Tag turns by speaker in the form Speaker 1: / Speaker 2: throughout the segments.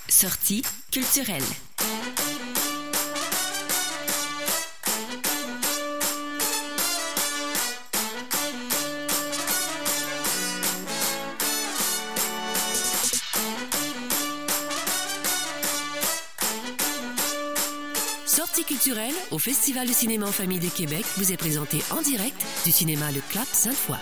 Speaker 1: Sortie culturelle. Sortie culturelle au Festival de cinéma en famille de Québec vous est présentée en direct du cinéma Le Clap Sainte-Foy.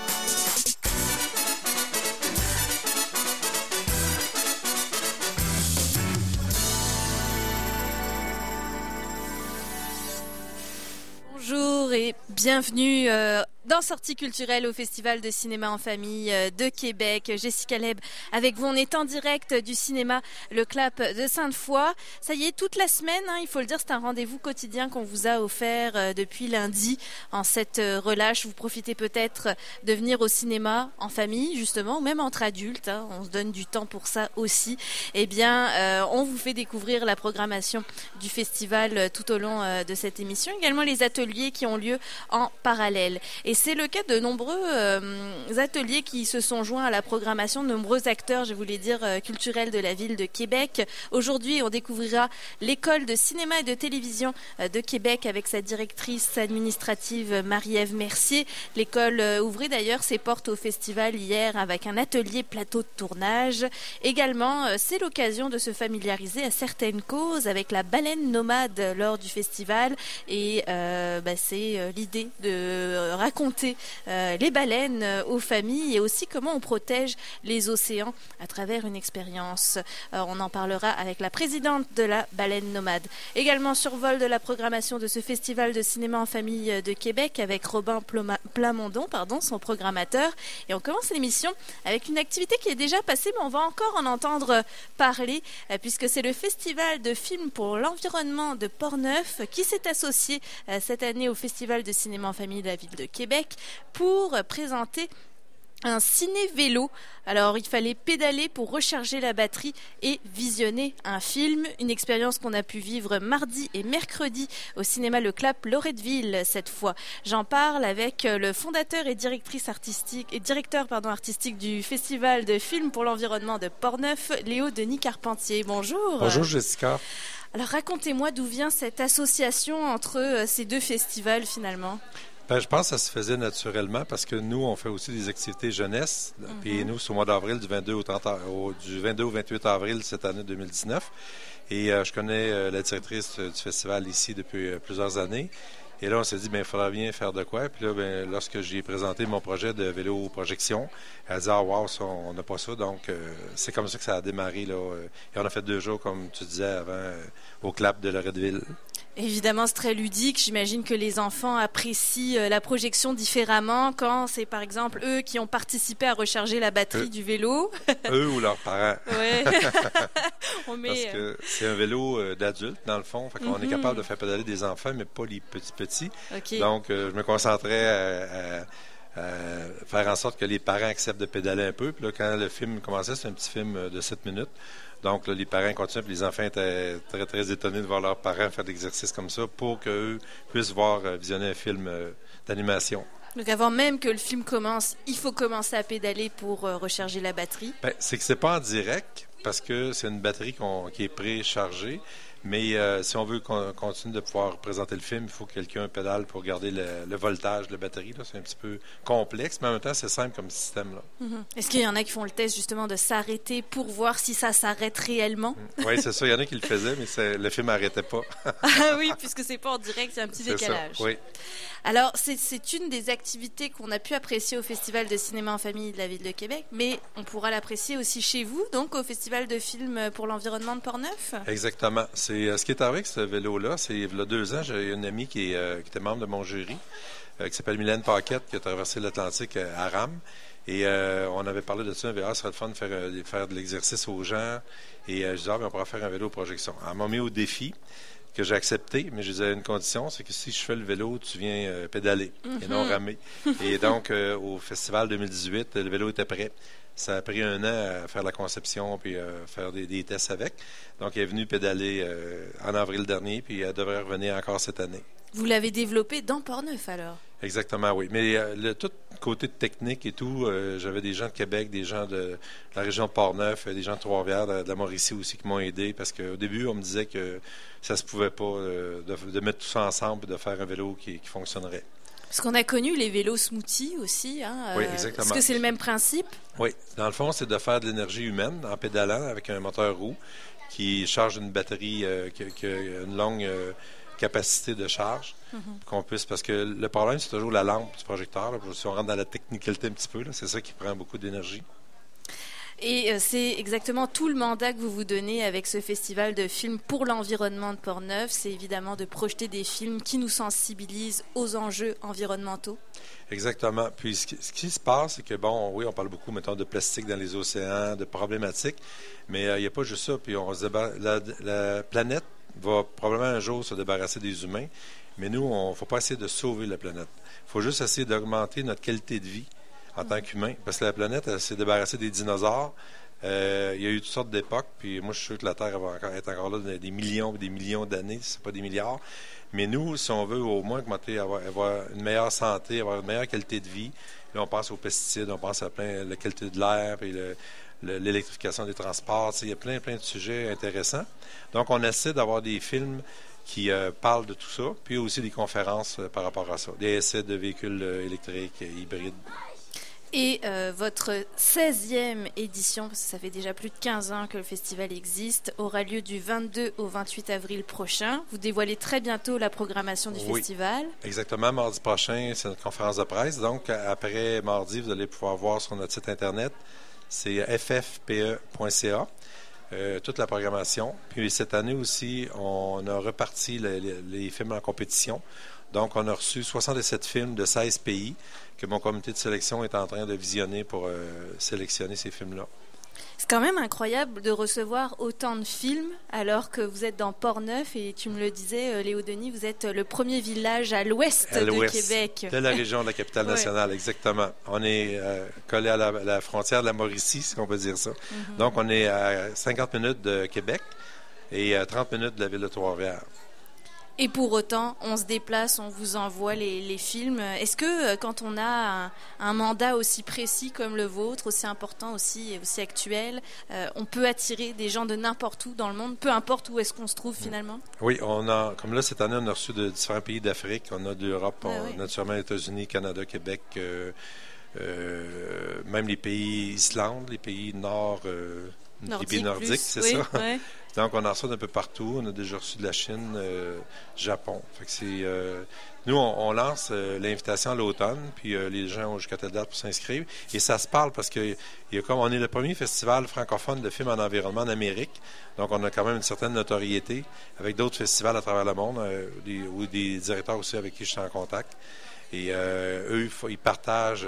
Speaker 2: Bonjour et bienvenue dans Sortie culturelle au Festival de cinéma en famille de Québec. Jessica Leb avec vous. On est en direct du cinéma Le Clap de Sainte-Foy. Ça y est, toute la semaine, il faut le dire, c'est un rendez-vous quotidien qu'on vous a offert depuis lundi en cette relâche. Vous profitez peut-être de venir au cinéma en famille, justement, ou même entre adultes. On se donne du temps pour ça aussi. Eh bien, on vous fait découvrir la programmation du festival tout au long de cette émission. Également les ateliers qui ont lieu en parallèle. Et c'est le cas de nombreux ateliers qui se sont joints à la programmation, de nombreux acteurs, je voulais dire, culturels de la ville de Québec. Aujourd'hui, on découvrira l'école de cinéma et de télévision de Québec avec sa directrice administrative Marie-Ève Mercier. L'école ouvrait d'ailleurs ses portes au festival hier avec un atelier plateau de tournage. Également, c'est l'occasion de se familiariser à certaines causes avec la baleine nomade lors du festival. Et c'est l'idée de raconter les baleines aux familles et aussi comment on protège les océans à travers une expérience. On en parlera avec la présidente de la baleine nomade. Également survol de la programmation de ce festival de cinéma en famille de Québec avec Robin Plamondon, son programmateur. Et on commence l'émission avec une activité qui est déjà passée, mais on va encore en entendre parler puisque c'est le festival de films pour l'environnement de Portneuf qui s'est associé cette année au festival de cinéma en famille de la ville de Québec pour présenter un ciné-vélo. Alors, il fallait pédaler pour recharger la batterie et visionner un film. Une expérience qu'on a pu vivre mardi et mercredi au cinéma Le Clap Loretteville cette fois. J'en parle avec le fondateur et directeur artistique du Festival de films pour l'environnement de Portneuf, Léo Denis Carpentier. Bonjour.
Speaker 3: Bonjour Jessica.
Speaker 2: Alors, racontez-moi d'où vient cette association entre ces deux festivals finalement.
Speaker 3: Je pense que ça se faisait naturellement parce que nous, on fait aussi des activités jeunesse. Puis nous, c'est au mois d'avril, du 22 au 28 avril cette année 2019. Et je connais la directrice du festival ici depuis plusieurs années. Et là, on s'est dit, il faudra bien faire de quoi. Puis là, lorsque j'ai présenté mon projet de vélo projection, elle a dit, wow, ça, on n'a pas ça. Donc, c'est comme ça que ça a démarré, là. Et on a fait 2 jours, comme tu disais avant, au Clap de Loretteville.
Speaker 2: Évidemment, c'est très ludique. J'imagine que les enfants apprécient la projection différemment quand c'est, par exemple, eux qui ont participé à recharger la batterie du vélo.
Speaker 3: Eux ou leurs parents.
Speaker 2: Oui.
Speaker 3: Parce que c'est un vélo d'adulte, dans le fond. Fait qu'on est capable de faire pédaler des enfants, mais pas les petits.
Speaker 2: Okay.
Speaker 3: Donc, je me concentrais à faire en sorte que les parents acceptent de pédaler un peu. Puis là, quand le film commençait, c'est un petit film de 7 minutes. Donc, là, les parents continuent, puis les enfants étaient très, très étonnés de voir leurs parents faire des exercices comme ça pour qu'eux puissent visionner un film d'animation.
Speaker 2: Donc, avant même que le film commence, il faut commencer à pédaler pour recharger la batterie?
Speaker 3: C'est que c'est pas en direct, parce que c'est une batterie qui est préchargée. Mais si on veut continuer de pouvoir présenter le film, il faut que quelqu'un pédale pour garder le voltage de la batterie. Là. C'est un petit peu complexe, mais en même temps, c'est simple comme système. Là.
Speaker 2: Est-ce qu'il y en a qui font le test justement de s'arrêter pour voir si ça s'arrête réellement?
Speaker 3: Oui, c'est ça. Il y en a qui le faisaient, mais le film n'arrêtait pas.
Speaker 2: Ah oui, puisque c'est pas en direct, il y a un petit décalage.
Speaker 3: Ça, oui.
Speaker 2: Alors, c'est une des activités qu'on a pu apprécier au Festival de cinéma en famille de la ville de Québec, mais on pourra l'apprécier aussi chez vous, donc au Festival de films pour l'environnement de Portneuf?
Speaker 3: Exactement. Ce qui est arrivé avec ce vélo-là, c'est il y a 2 ans, j'ai une amie qui était membre de mon jury, qui s'appelle Mylène Paquette, qui a traversé l'Atlantique à rame. Et on avait parlé de ça, ça serait le fun de faire de l'exercice aux gens. Et je disais, on pourra faire un vélo projection. Elle m'a mis au défi que j'ai accepté, mais je disais une condition, c'est que si je fais le vélo, tu viens pédaler et non ramer. Et donc, au Festival 2018, le vélo était prêt. Ça a pris 1 an à faire la conception puis faire des tests avec. Donc, elle est venue pédaler en avril dernier, puis elle devrait revenir encore cette année.
Speaker 2: Vous l'avez développé dans Portneuf, alors?
Speaker 3: Exactement, oui. Mais tout côté technique et tout, j'avais des gens de Québec, des gens de la région de Portneuf, des gens de Trois-Rivières, de la Mauricie aussi qui m'ont aidé parce qu'au début, on me disait que ça se pouvait pas de mettre tout ça ensemble et de faire un vélo qui fonctionnerait.
Speaker 2: Parce qu'on a connu les vélos smoothie aussi.
Speaker 3: Oui, exactement.
Speaker 2: Est-ce que c'est le même principe?
Speaker 3: Oui. Dans le fond, c'est de faire de l'énergie humaine en pédalant avec un moteur roue qui charge une batterie qui a une longue capacité de charge. Qu'on puisse, parce que le problème, c'est toujours la lampe du projecteur. Là, si on rentre dans la technicalité un petit peu, là, c'est ça qui prend beaucoup d'énergie.
Speaker 2: Et c'est exactement tout le mandat que vous vous donnez avec ce festival de films pour l'environnement de Portneuf. C'est évidemment de projeter des films qui nous sensibilisent aux enjeux environnementaux. Exactement.
Speaker 3: Puis ce qui se passe, c'est que, bon, oui, on parle beaucoup, mettons, de plastique dans les océans, de problématiques, mais il n'y a pas juste ça. Puis on se la planète va probablement un jour se débarrasser des humains, mais nous, il ne faut pas essayer de sauver la planète. Il faut juste essayer d'augmenter notre qualité de vie en tant qu'humain, parce que la planète, elle s'est débarrassée des dinosaures. Il y a eu toutes sortes d'époques, puis moi, je suis sûr que la Terre va être encore là des millions et des millions d'années, si ce n'est pas des milliards. Mais nous, si on veut au moins augmenter, avoir une meilleure santé, avoir une meilleure qualité de vie, là, on pense aux pesticides, on pense à la qualité de l'air, puis l'électrification des transports. Il y a plein de sujets intéressants. Donc, on essaie d'avoir des films qui parlent de tout ça, puis aussi des conférences par rapport à ça, des essais de véhicules électriques, hybrides.
Speaker 2: Et votre 16e édition, parce que ça fait déjà plus de 15 ans que le festival existe, aura lieu du 22 au 28 avril prochain. Vous dévoilez très bientôt la programmation du festival.
Speaker 3: Exactement. Mardi prochain, c'est notre conférence de presse. Donc, après mardi, vous allez pouvoir voir sur notre site Internet, c'est ffpe.ca, toute la programmation. Puis cette année aussi, on a reparti les films en compétition. Donc, on a reçu 67 films de 16 pays que mon comité de sélection est en train de visionner pour sélectionner ces films-là.
Speaker 2: C'est quand même incroyable de recevoir autant de films alors que vous êtes dans Portneuf et tu me le disais, Léo Denis, vous êtes le premier village à l'ouest de Québec.
Speaker 3: De la région de la capitale nationale, exactement. On est collé à la frontière de la Mauricie, si on peut dire ça. Donc, on est à 50 minutes de Québec et à 30 minutes de la ville de Trois-Rivières.
Speaker 2: Et pour autant, on se déplace, on vous envoie les films. Est-ce que quand on a un mandat aussi précis comme le vôtre, aussi important aussi et aussi actuel, on peut attirer des gens de n'importe où dans le monde, peu importe où est-ce qu'on se trouve finalement?
Speaker 3: Oui, comme là cette année, on a reçu de différents pays d'Afrique, on a d'Europe, naturellement les États-Unis, Canada, Québec, même les pays Islande, les pays les pays nordiques, c'est ça. Ouais. Donc, on en reçoit d'un peu partout. On a déjà reçu de la Chine, Japon. Fait que nous, on lance l'invitation à l'automne, puis les gens ont jusqu'à telle date pour s'inscrire. Et ça se parle parce que on est le premier festival francophone de films en environnement en Amérique. Donc, on a quand même une certaine notoriété avec d'autres festivals à travers le monde, ou des directeurs aussi avec qui je suis en contact. Et eux, ils partagent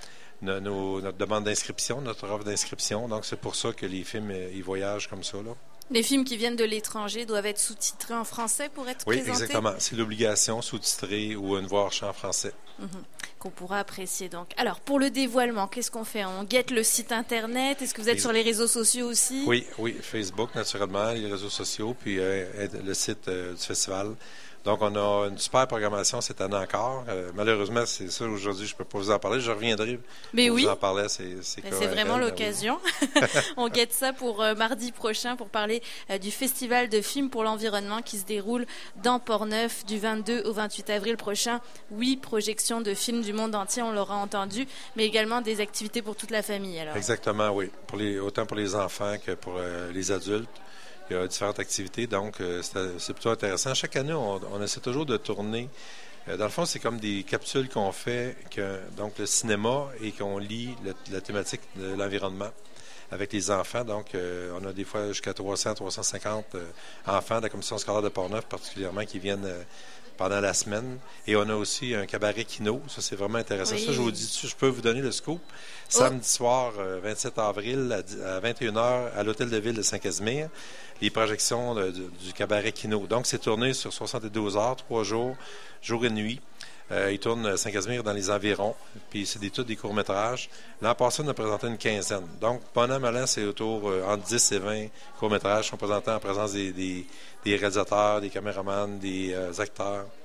Speaker 3: notre demande d'inscription, notre offre d'inscription. Donc, c'est pour ça que les films, ils voyagent comme ça, là.
Speaker 2: Les films qui viennent de l'étranger doivent être sous-titrés en français pour être présentés?
Speaker 3: Oui, exactement. C'est l'obligation, sous-titré ou une voix en français.
Speaker 2: Qu'on pourra apprécier donc. Alors, pour le dévoilement, qu'est-ce qu'on fait? On guette le site Internet? Est-ce que vous êtes sur les réseaux sociaux aussi?
Speaker 3: Oui, Facebook, naturellement, les réseaux sociaux, puis le site du festival. Donc, on a une super programmation cette année encore. Malheureusement, c'est ça, aujourd'hui, je ne peux pas vous en parler. Je reviendrai pour vous en parler. C'est
Speaker 2: vraiment l'occasion. On guette ça pour mardi prochain pour parler du Festival de films pour l'environnement qui se déroule dans Portneuf du 22 au 28 avril prochain. 8 projections de films du monde entier, on l'aura entendu, mais également des activités pour toute la famille. Alors.
Speaker 3: Exactement, oui. Autant pour les enfants que pour les adultes. Il y a différentes activités, donc c'est plutôt intéressant. Chaque année, on essaie toujours de tourner. Dans le fond, c'est comme des capsules qu'on fait, donc le cinéma, et qu'on lit la thématique de l'environnement avec les enfants. Donc, on a des fois jusqu'à 300, 350 enfants de la commission scolaire de Portneuf, particulièrement, qui viennent pendant la semaine. Et on a aussi un cabaret kino. Ça, c'est vraiment intéressant. Oui. Ça, je vous dis, je peux vous donner le scoop. Samedi soir, 27 avril, à 21h, à l'Hôtel de Ville de Saint-Casimir, les projections du cabaret kino. Donc, c'est tourné sur 72 heures, 3 jours, jour et nuit. Ils tournent Saint-Casimir dans les environs, puis c'est tous des courts-métrages. L'an passé, on a présenté une quinzaine. Donc, bon an, mal an, c'est autour entre 10 et 20 courts-métrages qui sont présentés en présence des réalisateurs, des caméramans, des acteurs.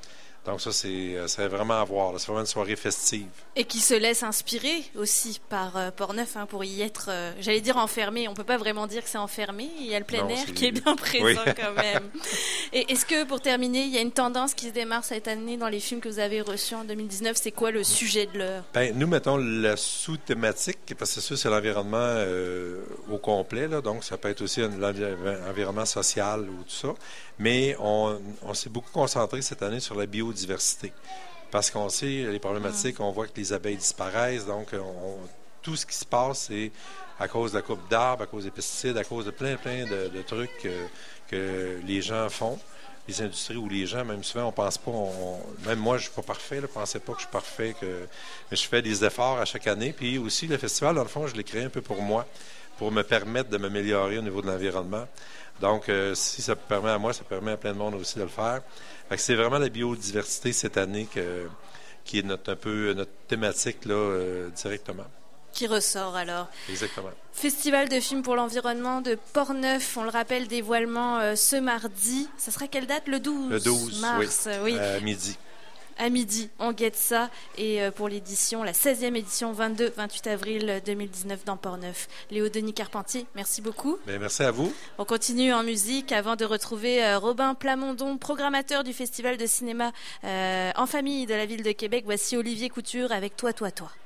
Speaker 3: Donc ça, c'est vraiment à voir. Là. C'est vraiment une soirée festive.
Speaker 2: Et qui se laisse inspirer aussi par Portneuf pour y être, j'allais dire enfermé. On peut pas vraiment dire que c'est enfermé. Il y a le plein air qui est bien présent quand même. Et est-ce que, pour terminer, il y a une tendance qui se démarre cette année dans les films que vous avez reçus en 2019? C'est quoi le sujet de l'heure?
Speaker 3: Nous mettons la sous-thématique, parce que c'est sûr, c'est l'environnement au complet. Là, donc, ça peut être aussi l'environnement social ou tout ça. Mais on s'est beaucoup concentré cette année sur la biodiversité. Parce qu'on sait, les problématiques, on voit que les abeilles disparaissent. Donc, tout ce qui se passe, c'est à cause de la coupe d'arbres, à cause des pesticides, à cause de plein de trucs que les gens font, les industries ou les gens, même souvent, on pense pas, même moi, je suis pas parfait, je pensais pas que je suis parfait, mais je fais des efforts à chaque année. Puis aussi, le festival, dans le fond, je l'ai créé un peu pour moi, pour me permettre de m'améliorer au niveau de l'environnement. Donc, si ça permet à moi, ça permet à plein de monde aussi de le faire. Fait que c'est vraiment la biodiversité cette année qui est notre thématique là, directement.
Speaker 2: Qui ressort alors.
Speaker 3: Exactement.
Speaker 2: Festival de films pour l'environnement de Portneuf, on le rappelle, dévoilement ce mardi. Ça sera quelle date? Le 12
Speaker 3: Le 12
Speaker 2: mars, oui.
Speaker 3: À midi.
Speaker 2: À midi, on guette ça. Et pour l'édition, la 16e édition, 22-28 avril 2019 dans Portneuf. Léo-Denis Carpentier, merci beaucoup.
Speaker 3: Bien, merci à vous.
Speaker 2: On continue en musique avant de retrouver Robin Plamondon, programmateur du Festival de cinéma en famille de la ville de Québec. Voici Olivier Couture avec Toi, toi, toi.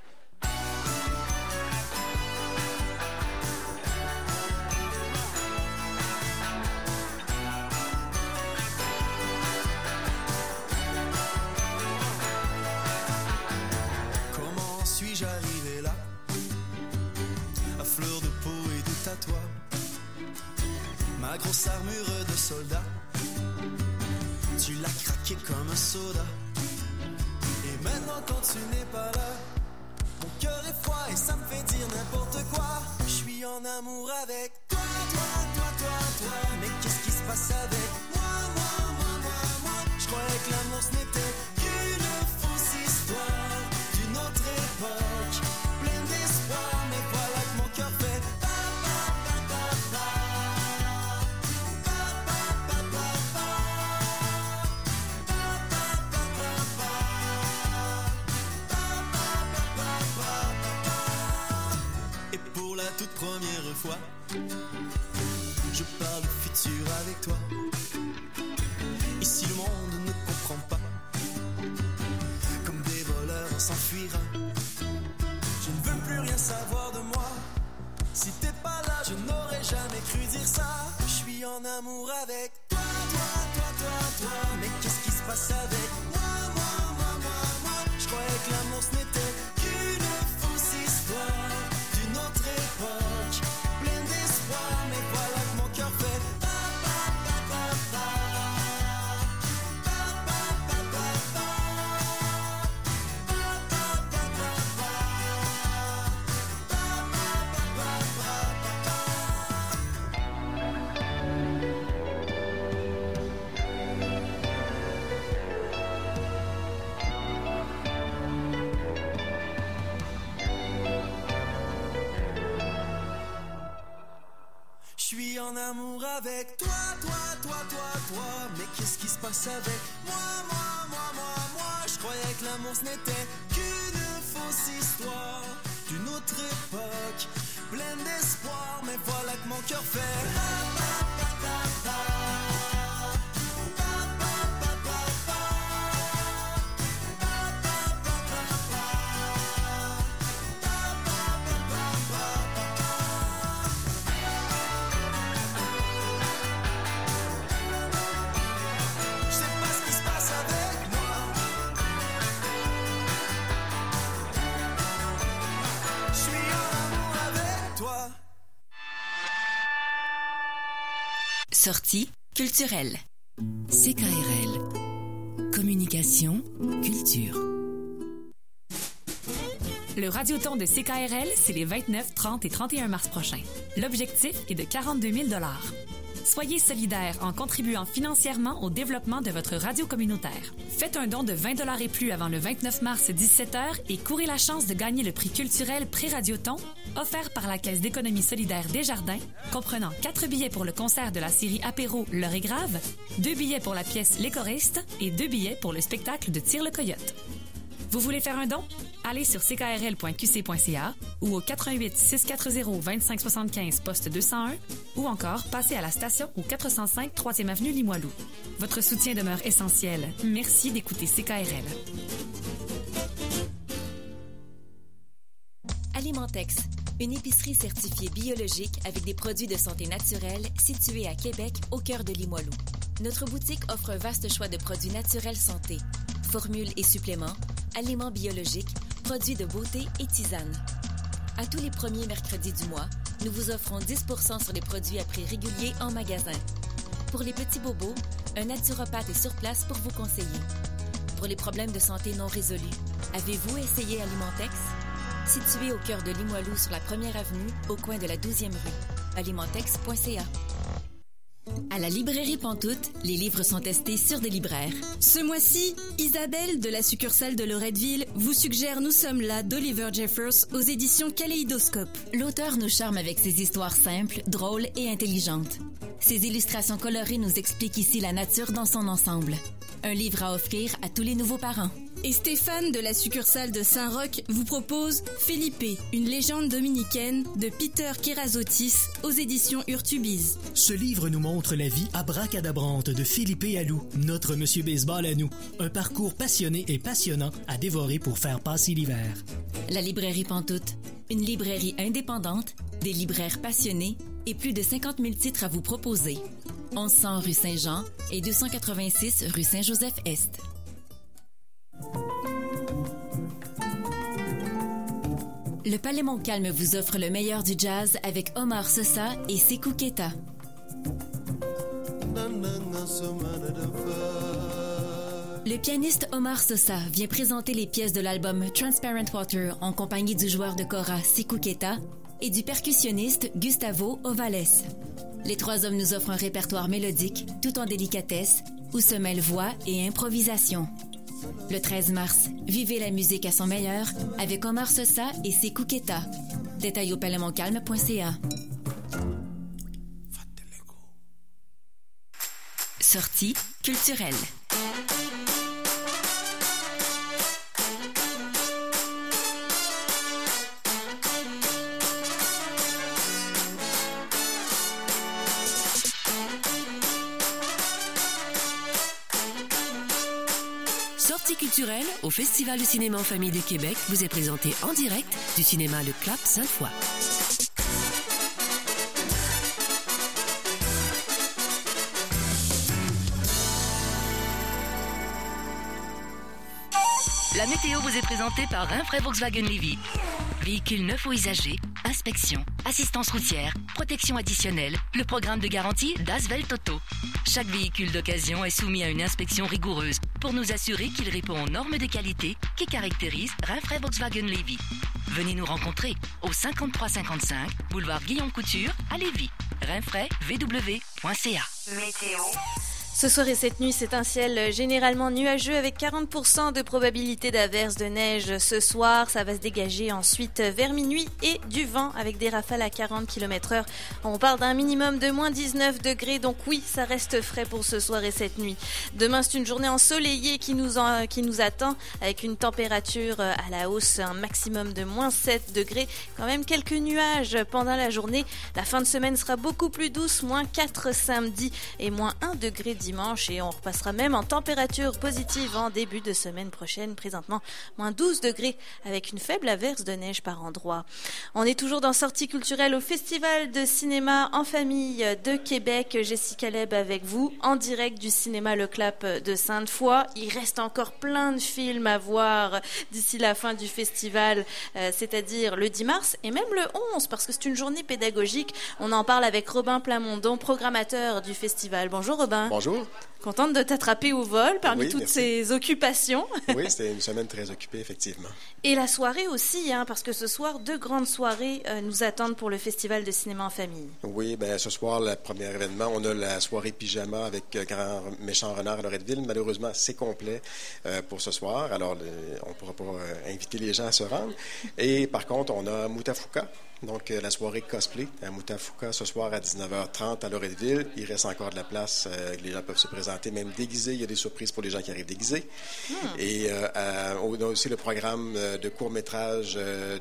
Speaker 4: J'arrivais là, à fleur de peau et de tatouage, ma grosse armure de soldat, tu l'as craqué comme un soda. Et maintenant quand tu n'es pas là, mon cœur est froid et ça me fait dire n'importe quoi. Je suis en amour avec toi, toi, toi, toi, toi. Mais qu'est-ce qui se passe avec moi? Je croyais que l'amour ce n'était qu'une fausse histoire d'une autre époque, pleine d'espoir, mais voilà que mon cœur fait et pour la toute première fois, je parle futur avec toi. Et si le monde ne comprend pas, comme des voleurs on s'enfuira. Je ne veux plus rien savoir de moi. Si t'es pas là, je n'aurais jamais cru dire ça. Je suis en amour avec toi, toi, toi, toi, toi. Mais qu'est-ce qui se passe avec moi? Je croyais que l'amour ce n'était qu'une fausse histoire d'une autre époque, pleine d'espoir, mais voilà que mon cœur fait en amour avec toi, toi, toi, toi, toi. Mais qu'est-ce qui se passe avec moi? Je croyais que l'amour ce n'était qu'une fausse histoire d'une autre époque, pleine d'espoir, mais voilà que mon cœur fait
Speaker 1: Sortie culturelle. CKRL. Communication, culture. Le Radioton de CKRL, c'est les 29, 30 et 31 mars prochains. L'objectif est de 42 000 $.
Speaker 5: Soyez solidaires en contribuant financièrement au développement de votre radio communautaire. Faites un don de 20$ et plus avant le 29 mars 17h et courez la chance de gagner le prix culturel Pré-Radioton offert par la Caisse d'économie solidaire Desjardins, comprenant 4 billets pour le concert de la série Apéro L'heure est grave, 2 billets pour la pièce Les choristes et 2 billets pour le spectacle de Tire le Coyote. Vous voulez faire un don? Allez sur ckrl.qc.ca ou au 88 640 2575 poste 201 ou encore passez à la station au 405 3e avenue Limoilou. Votre soutien demeure essentiel. Merci d'écouter CKRL.
Speaker 6: Alimentex, une épicerie certifiée biologique avec des produits de santé naturelle située à Québec, au cœur de Limoilou. Notre boutique offre un vaste choix de produits naturels santé, formules et suppléments, aliments biologiques, produits de beauté et tisanes. À tous les premiers mercredis du mois, nous vous offrons 10% sur les produits à prix régulier en magasin. Pour les petits bobos, un naturopathe est sur place pour vous conseiller. Pour les problèmes de santé non résolus, avez-vous essayé Alimentex? Situé au cœur de Limoilou sur la 1er avenue, au coin de la 12e rue. Alimentex.ca. À la librairie Pantoute, les livres sont testés sur des libraires.
Speaker 7: Ce mois-ci, Isabelle de la succursale de Loretteville vous suggère Nous sommes là d'Oliver Jeffers aux éditions Kaléidoscope.
Speaker 6: L'auteur nous charme avec ses histoires simples, drôles et intelligentes. Ses illustrations colorées nous expliquent ici la nature dans son ensemble. Un livre à offrir à tous les nouveaux parents.
Speaker 7: Et Stéphane de la succursale de Saint-Roch vous propose Felipe, une légende dominicaine de Peter Kerazotis aux éditions Urtubise.
Speaker 8: Ce livre nous montre la vie abracadabrante de Felipe Alou, notre Monsieur Baseball à nous. Un parcours passionné et passionnant à dévorer pour faire passer l'hiver.
Speaker 6: La librairie Pantoute, une librairie indépendante, des libraires passionnés et plus de 50 000 titres à vous proposer. 1100 rue Saint-Jean et 286 rue Saint-Joseph-Est. Le Palais Montcalm vous offre le meilleur du jazz avec Omar Sosa et Sekou Keita. Le pianiste Omar Sosa vient présenter les pièces de l'album Transparent Water en compagnie du joueur de kora Sekou Keita et du percussionniste Gustavo Ovales. Les trois hommes nous offrent un répertoire mélodique tout en délicatesse où se mêlent voix et improvisation. Le 13 mars, vivez la musique à son meilleur avec Omar Sosa et Sekou Keita. Détails au palaismontcalm.ca. Sortie culturelle.
Speaker 1: Sortie culturelle au Festival du cinéma en famille de Québec vous est présenté en direct du cinéma Le Clap Sainte-Foy. La météo vous est présentée par Rinfraie Volkswagen Lévis. Véhicules neufs ou usagés, inspection, assistance routière, protection additionnelle, le programme de garantie d'Asvel Auto. Chaque véhicule d'occasion est soumis à une inspection rigoureuse pour nous assurer qu'il répond aux normes de qualité qui caractérisent Rinfraie Volkswagen Lévis. Venez nous rencontrer au 5355 boulevard Guillaume Couture à Lévis. rinfraivw.ca.
Speaker 2: Météo. Ce soir et cette nuit, c'est un ciel généralement nuageux avec 40% de probabilité d'averse de neige. Ce soir, ça va se dégager ensuite vers minuit et du vent avec des rafales à 40 km/h. On parle d'un minimum de moins 19 degrés, donc oui, ça reste frais pour ce soir et cette nuit. Demain, c'est une journée ensoleillée qui nous attend avec une température à la hausse, un maximum de moins 7 degrés. Quand même quelques nuages pendant la journée. La fin de semaine sera beaucoup plus douce, moins 4 samedi et moins 1 degré dimanche, et on repassera même en température positive en début de semaine prochaine. Présentement, moins 12 degrés avec une faible averse de neige par endroit. On est toujours dans Sortie culturelle au Festival de cinéma en famille de Québec. Jessica Leb avec vous en direct du cinéma Le Clap de Sainte-Foy. Il reste encore plein de films à voir d'ici la fin du festival, c'est-à-dire le 10 mars et même le 11 parce que c'est une journée pédagogique. On en parle avec Robin Plamondon, programmateur du festival. Bonjour Robin.
Speaker 9: Bonjour. Bonjour.
Speaker 2: Contente de t'attraper au vol parmi toutes ces occupations.
Speaker 9: Oui, c'était une semaine très occupée, effectivement.
Speaker 2: Et la soirée aussi, parce que ce soir, 2 grandes soirées nous attendent pour le Festival de cinéma en famille.
Speaker 9: Oui, bien ce soir, le premier événement, on a la soirée pyjama avec Grand Méchant Renard à Loretteville. Malheureusement, c'est complet pour ce soir, alors on ne pourra pas inviter les gens à se rendre. Et par contre, on a Moutafuka. Donc, la soirée cosplay à Moutafuka ce soir à 19h30 à Loretteville. Il reste encore de la place. Les gens peuvent se présenter même déguisés. Il y a des surprises pour les gens qui arrivent déguisés. Et on a aussi le programme de court-métrage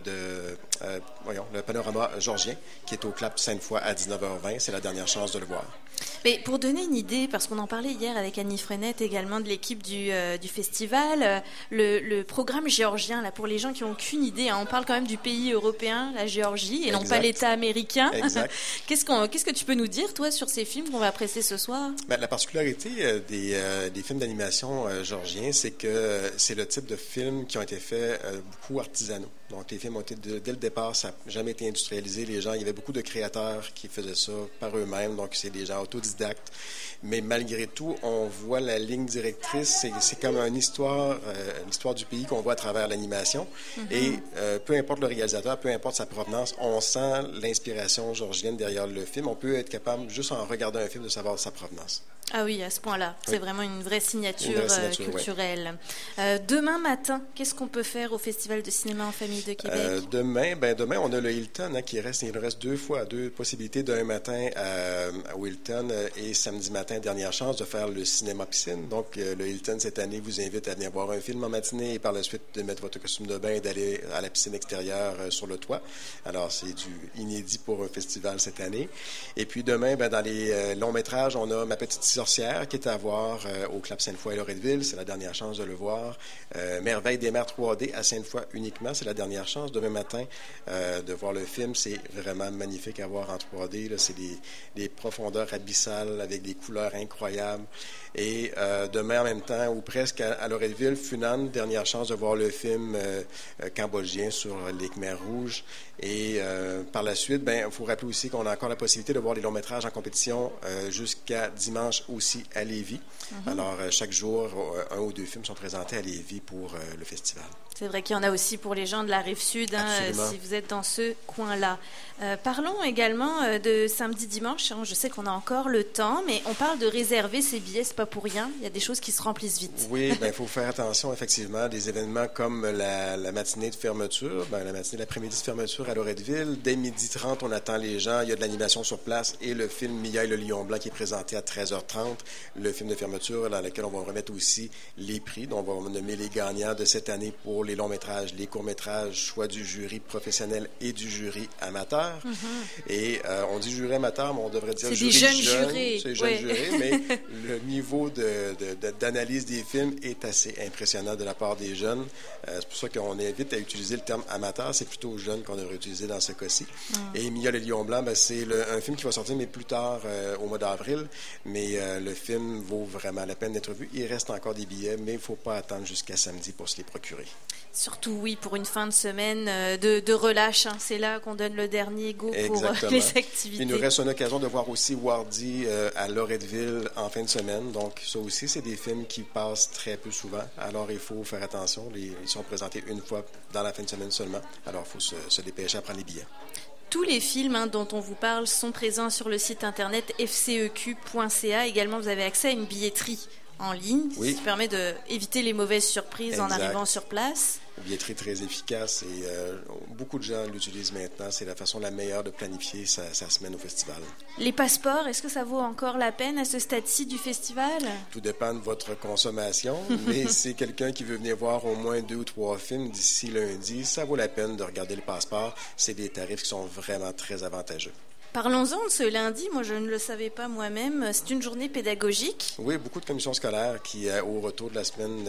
Speaker 9: le panorama georgien qui est au Clap Sainte-Foy à 19h20. C'est la dernière chance de le voir.
Speaker 2: Mais pour donner une idée, parce qu'on en parlait hier avec Annie Frenette également de l'équipe du festival, le programme géorgien, là, pour les gens qui n'ont aucune idée, on parle quand même du pays européen, la Géorgie, et non pas l'État américain.
Speaker 9: Exact.
Speaker 2: Qu'est-ce que tu peux nous dire, toi, sur ces films qu'on va apprécier ce soir?
Speaker 9: La particularité des films d'animation géorgiens, c'est que c'est le type de films qui ont été faits beaucoup artisanaux. Donc, les films ont été, dès le départ, ça n'a jamais été industrialisé. Il y avait beaucoup de créateurs qui faisaient ça par eux-mêmes. Donc, c'est des gens autodidactes. Mais malgré tout, on voit la ligne directrice. C'est comme une histoire du pays qu'on voit à travers l'animation. Et peu importe le réalisateur, peu importe sa provenance, on sent l'inspiration georgienne derrière le film. On peut être capable, juste en regardant un film, de savoir sa provenance.
Speaker 2: Ah oui, à ce point-là. Oui. C'est vraiment une vraie signature culturelle. Ouais. Demain matin, qu'est-ce qu'on peut faire au Festival de cinéma en famille de Québec?
Speaker 9: Demain, on a le Hilton il reste deux possibilités. Demain matin au Hilton et samedi matin, dernière chance de faire le cinéma piscine. Donc, le Hilton, cette année, vous invite à venir voir un film en matinée et par la suite de mettre votre costume de bain et d'aller à la piscine extérieure sur le toit. Alors, c'est du inédit pour un festival cette année. Et puis demain, dans les longs métrages, on a Ma petite sorcière qui est à voir au Clap Sainte-Foy à Loretteville. C'est la dernière chance de le voir. Merveille des mers 3D à Sainte-Foy uniquement. C'est la dernière chance demain matin de voir le film. C'est vraiment magnifique à voir en 3D. Là. C'est des profondeurs abyssales avec des couleurs incroyables. Et demain, en même temps, ou presque à Loretteville, Funan, dernière chance de voir le film cambodgien sur les Khmers rouges. Et par la suite, il faut rappeler aussi qu'on a encore la possibilité de voir les longs métrages en compétition jusqu'à dimanche aussi à Lévis. Alors, chaque jour, 1 ou 2 films sont présentés à Lévis pour le festival.
Speaker 2: C'est vrai qu'il y en a aussi pour les gens de la Rive-Sud, si vous êtes dans ce coin-là. Parlons également de samedi-dimanche. Je sais qu'on a encore le temps, mais on parle de réserver ses billets, c'est pas pour rien. Il y a des choses qui se remplissent vite.
Speaker 9: Oui, il faut faire attention, effectivement. Des événements comme la matinée de fermeture, la matinée l'après-midi de fermeture à Loretteville. Dès 12h30, on attend les gens. Il y a de l'animation sur place et le film Mia et le Lion Blanc qui est présenté à 13h30. Le film de fermeture dans lequel on va remettre aussi les prix. Donc, on va nommer les gagnants de cette année pour les longs-métrages, les courts-métrages, choix du jury professionnel et du jury amateur. Et on dit jury amateur, mais on devrait dire jury jeune. C'est jeunes jurés, mais le niveau d'analyse des films est assez impressionnant de la part des jeunes. C'est pour ça qu'on invite à utiliser le terme amateur. C'est plutôt jeune qu'on devrait utiliser dans ce cas-ci. Et Mia le Lion Blanc, c'est un film qui va sortir, mais plus tard, au mois d'avril. Mais le film vaut vraiment la peine d'être vu. Il reste encore des billets, mais il ne faut pas attendre jusqu'à samedi pour se les procurer.
Speaker 2: Surtout, oui, pour une fin de semaine de relâche. C'est là qu'on donne le dernier go pour les activités.
Speaker 9: Il nous reste une occasion de voir aussi Wardy à Loretteville en fin de semaine. Donc, ça aussi, c'est des films qui passent très peu souvent. Alors, il faut faire attention. Ils sont présentés une fois dans la fin de semaine seulement. Alors, il faut se dépêcher à prendre les billets.
Speaker 2: Tous les films dont on vous parle sont présents sur le site internet fceq.ca. Également, vous avez accès à une billetterie en ligne, ce qui permet d'éviter les mauvaises surprises en arrivant sur place.
Speaker 9: Une billetterie très efficace et beaucoup de gens l'utilisent maintenant. C'est la façon la meilleure de planifier sa semaine au festival.
Speaker 2: Les passeports, est-ce que ça vaut encore la peine à ce stade-ci du festival?
Speaker 9: Tout dépend de votre consommation, mais si quelqu'un qui veut venir voir au moins 2 ou 3 films d'ici lundi, ça vaut la peine de regarder le passeport. C'est des tarifs qui sont vraiment très avantageux.
Speaker 2: Parlons-en de ce lundi. Moi, je ne le savais pas moi-même. C'est une journée pédagogique.
Speaker 9: Oui, beaucoup de commissions scolaires qui, au retour de la semaine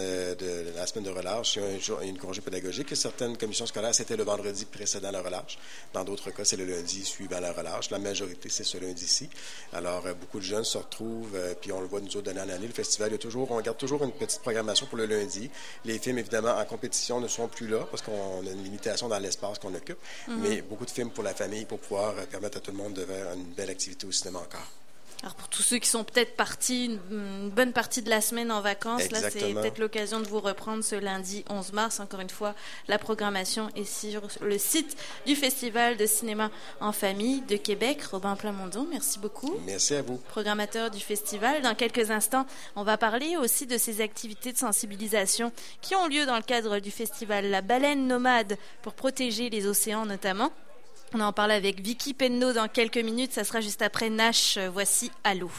Speaker 9: de relâche, il y a une congé pédagogique. Certaines commissions scolaires, c'était le vendredi précédent la relâche. Dans d'autres cas, c'est le lundi suivant la relâche. La majorité, c'est ce lundi-ci. Alors, beaucoup de jeunes se retrouvent, puis on le voit nous autres d'année en année. Le festival, on garde toujours une petite programmation pour le lundi. Les films, évidemment, en compétition ne sont plus là parce qu'on a une limitation dans l'espace qu'on occupe. Mais beaucoup de films pour la famille pour pouvoir permettre à tout le monde de faire une belle activité au cinéma encore.
Speaker 2: Alors pour tous tous ceux qui sont peut-être partis une bonne partie de la semaine en vacances.
Speaker 9: Exactement.
Speaker 2: Là, c'est peut-être l'occasion de vous reprendre ce lundi 11 mars. Encore une fois, la programmation est sur le site du Festival de cinéma en famille de Québec. Robin Plamondon, merci beaucoup.
Speaker 9: Merci à vous.
Speaker 2: Programmateur du festival. Dans quelques instants, on va parler aussi de ces activités de sensibilisation qui ont lieu dans le cadre du festival La Baleine Nomade pour protéger les océans notamment. On en parle avec Vicky Penneau dans quelques minutes. Ça sera juste après Nash. Voici Allô.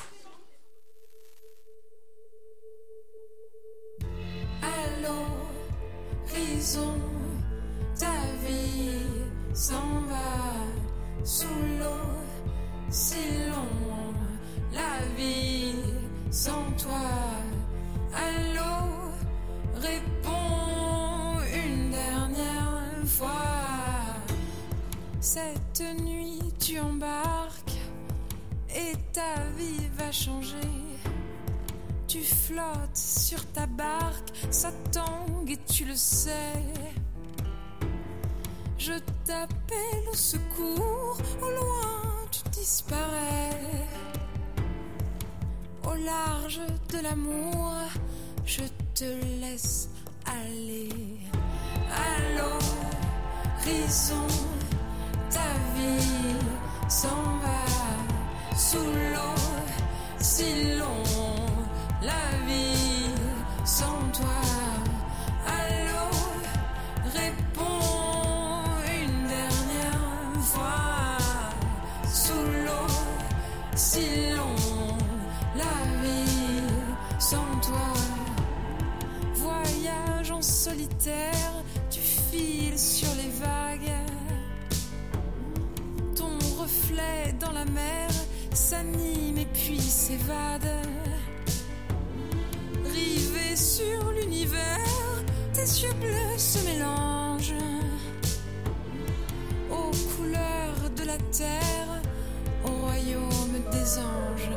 Speaker 10: À l'horizon, ta vie s'en va sous l'eau, si long, la vie sans toi. Allô, réponds une dernière fois. Cette nuit tu embarques et ta vie va changer. Tu flottes sur ta barque, ça tangue et tu le sais. Je t'appelle au secours, au loin tu disparais. Au large de l'amour, je te laisse aller. À l'horizon, ta vie s'en va sous l'eau, si long, la vie sans toi. Allô, réponds une dernière fois. Sous l'eau, si long, la vie sans toi. Voyage en solitaire, tu files sur les vagues. Ton reflet dans la mer s'anime et puis s'évade. Rivé sur l'univers, tes yeux bleus se mélangent aux couleurs de la terre, au royaume des anges.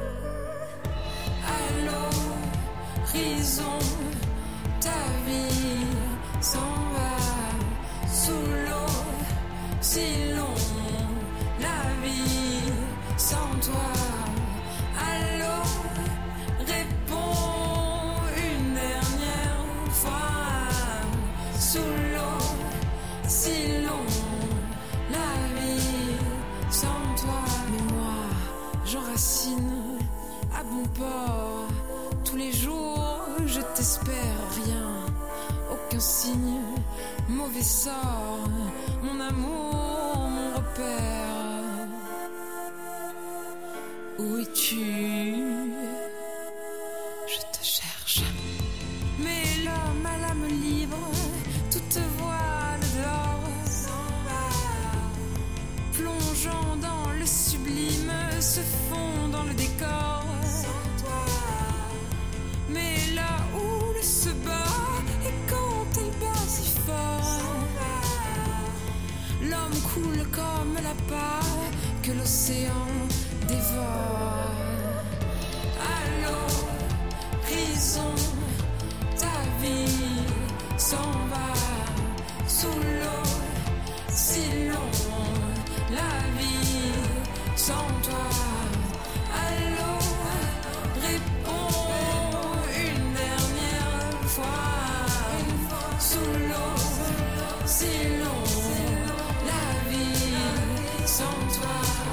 Speaker 10: À l'horizon, ta vie s'en va sous l'eau, si long, la vie sans toi. Allô, réponds une dernière fois. Sous l'eau, si long, la vie sans toi. Mais moi, j'enracine à bon port. Tous les jours, je t'espère rien. Aucun signe, mauvais sort. Mon amour, mon repère. Où es-tu? Je te cherche. Mais l'homme à l'âme libre, toute voile d'or, plongeant dans le sublime, se fond dans le décor. Mais là où le se bat, et quand elle bat si fort, l'homme coule comme la part que l'océan dévore. À l'horizon, ta vie s'en va sous l'eau, si long, la vie sans toi. Allô, réponds une dernière fois. Sous l'eau, si long, la vie sans toi.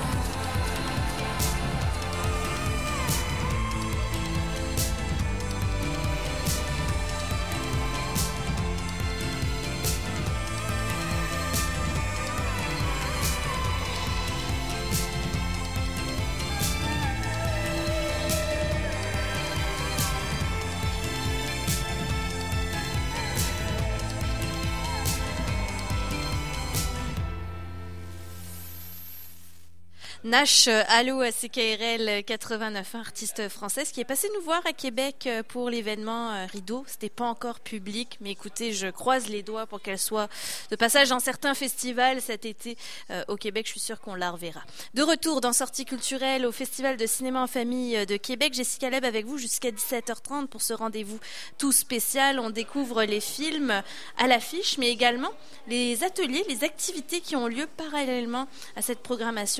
Speaker 2: Nash, allô à CKRL 89, artiste française qui est passée nous voir à Québec pour l'événement Rideau. C'était pas encore public, mais écoutez, je croise les doigts pour qu'elle soit de passage dans certains festivals cet été au Québec. Je suis sûre qu'on la reverra. De retour dans Sortie culturelle au Festival de cinéma en famille de Québec, Jessica Leb avec vous jusqu'à 17h30 pour ce rendez-vous tout spécial. On découvre les films à l'affiche, mais également les ateliers, les activités qui ont lieu parallèlement à cette programmation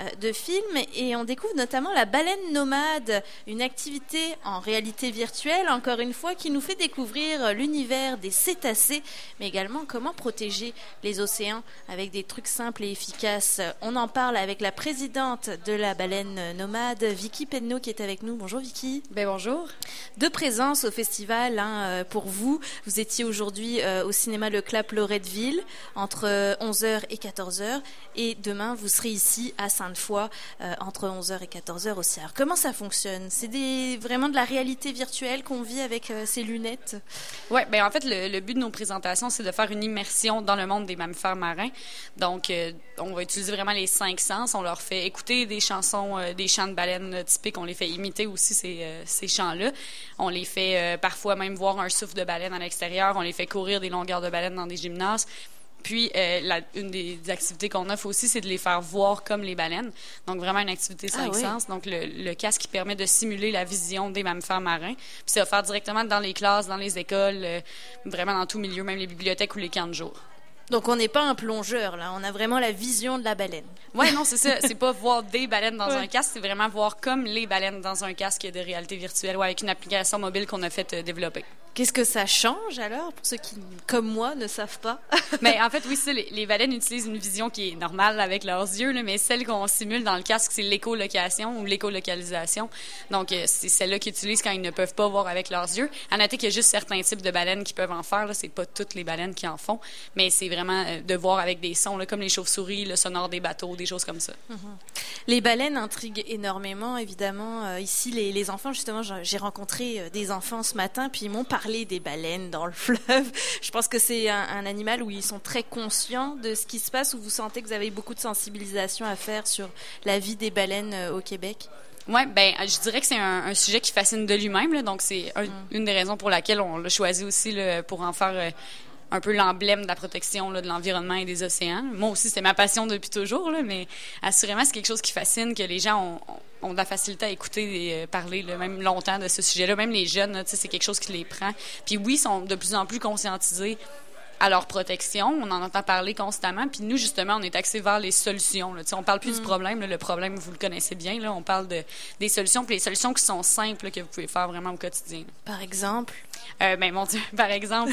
Speaker 2: de films et on découvre notamment la baleine nomade, une activité en réalité virtuelle, encore une fois, qui nous fait découvrir l'univers des cétacés, mais également comment protéger les océans avec des trucs simples et efficaces. On en parle avec la présidente de la baleine nomade, Vicky Penneau, qui est avec nous. Bonjour Vicky.
Speaker 11: Bonjour.
Speaker 2: De présence au festival pour vous. Vous étiez aujourd'hui au cinéma Le Clap Loretteville entre 11h et 14h et demain vous serez ici à Sainte-Foy entre 11h et 14h aussi. Alors comment ça fonctionne? C'est vraiment de la réalité virtuelle qu'on vit avec ces lunettes?
Speaker 11: Oui, en fait le but de nos présentations c'est de faire une immersion dans le monde des mammifères marins. Donc on va utiliser vraiment les 5 sens. On leur fait écouter des chansons, des chants de baleines typiques. On les fait imiter aussi ces chants-là. On les fait parfois même voir un souffle de baleine à l'extérieur. On les fait courir des longueurs de baleine dans des gymnases. Puis, une des activités qu'on offre aussi, c'est de les faire voir comme les baleines. Donc, vraiment une activité 5 sens. Donc, le casque qui permet de simuler la vision des mammifères marins. Puis, c'est offert directement dans les classes, dans les écoles, vraiment dans tout milieu, même les bibliothèques ou les camps de jour.
Speaker 2: Donc, on n'est pas un plongeur, là. On a vraiment la vision de la baleine.
Speaker 11: Oui, non, c'est ça. C'est pas voir des baleines dans un casque, c'est vraiment voir comme les baleines dans un casque de réalité virtuelle, avec une application mobile qu'on a fait développer.
Speaker 2: Qu'est-ce que ça change, alors, pour ceux qui, comme moi, ne savent pas?
Speaker 11: Mais en fait, oui, ça, les baleines utilisent une vision qui est normale avec leurs yeux, là, mais celle qu'on simule dans le casque, c'est l'écholocation ou l'écolocalisation. Donc, c'est celle-là qu'ils utilisent quand ils ne peuvent pas voir avec leurs yeux. À noter qu'il y a juste certains types de baleines qui peuvent en faire, là. C'est pas toutes les baleines qui en font, mais c'est vraiment de voir avec des sons, là, comme les chauves-souris, le sonore des bateaux, des choses comme ça.
Speaker 2: Mm-hmm. Les baleines intriguent énormément, évidemment. Ici, les enfants, justement, j'ai rencontré des enfants ce matin, puis ils m'ont parlé des baleines dans le fleuve. Je pense que c'est un animal où ils sont très conscients de ce qui se passe, où vous sentez que vous avez beaucoup de sensibilisation à faire sur la vie des baleines au Québec.
Speaker 11: Oui, je dirais que c'est un sujet qui fascine de lui-même, là, donc c'est une des raisons pour laquelle on l'a choisi aussi là, pour en faire un peu l'emblème de la protection là, de l'environnement et des océans. Moi aussi, c'est ma passion depuis toujours, là, mais assurément, c'est quelque chose qui fascine, que les gens ont de la facilité à écouter et parler là, même longtemps de ce sujet-là. Même les jeunes, là, c'est quelque chose qui les prend. Puis oui, ils sont de plus en plus conscientisés à leur protection. On en entend parler constamment. Puis nous, justement, on est axé vers les solutions. Là. On parle plus du problème. Là. Le problème, vous le connaissez bien. Là. On parle des solutions. Puis les solutions qui sont simples, là, que vous pouvez faire vraiment au quotidien.
Speaker 2: Par exemple?
Speaker 11: Mon Dieu, par exemple,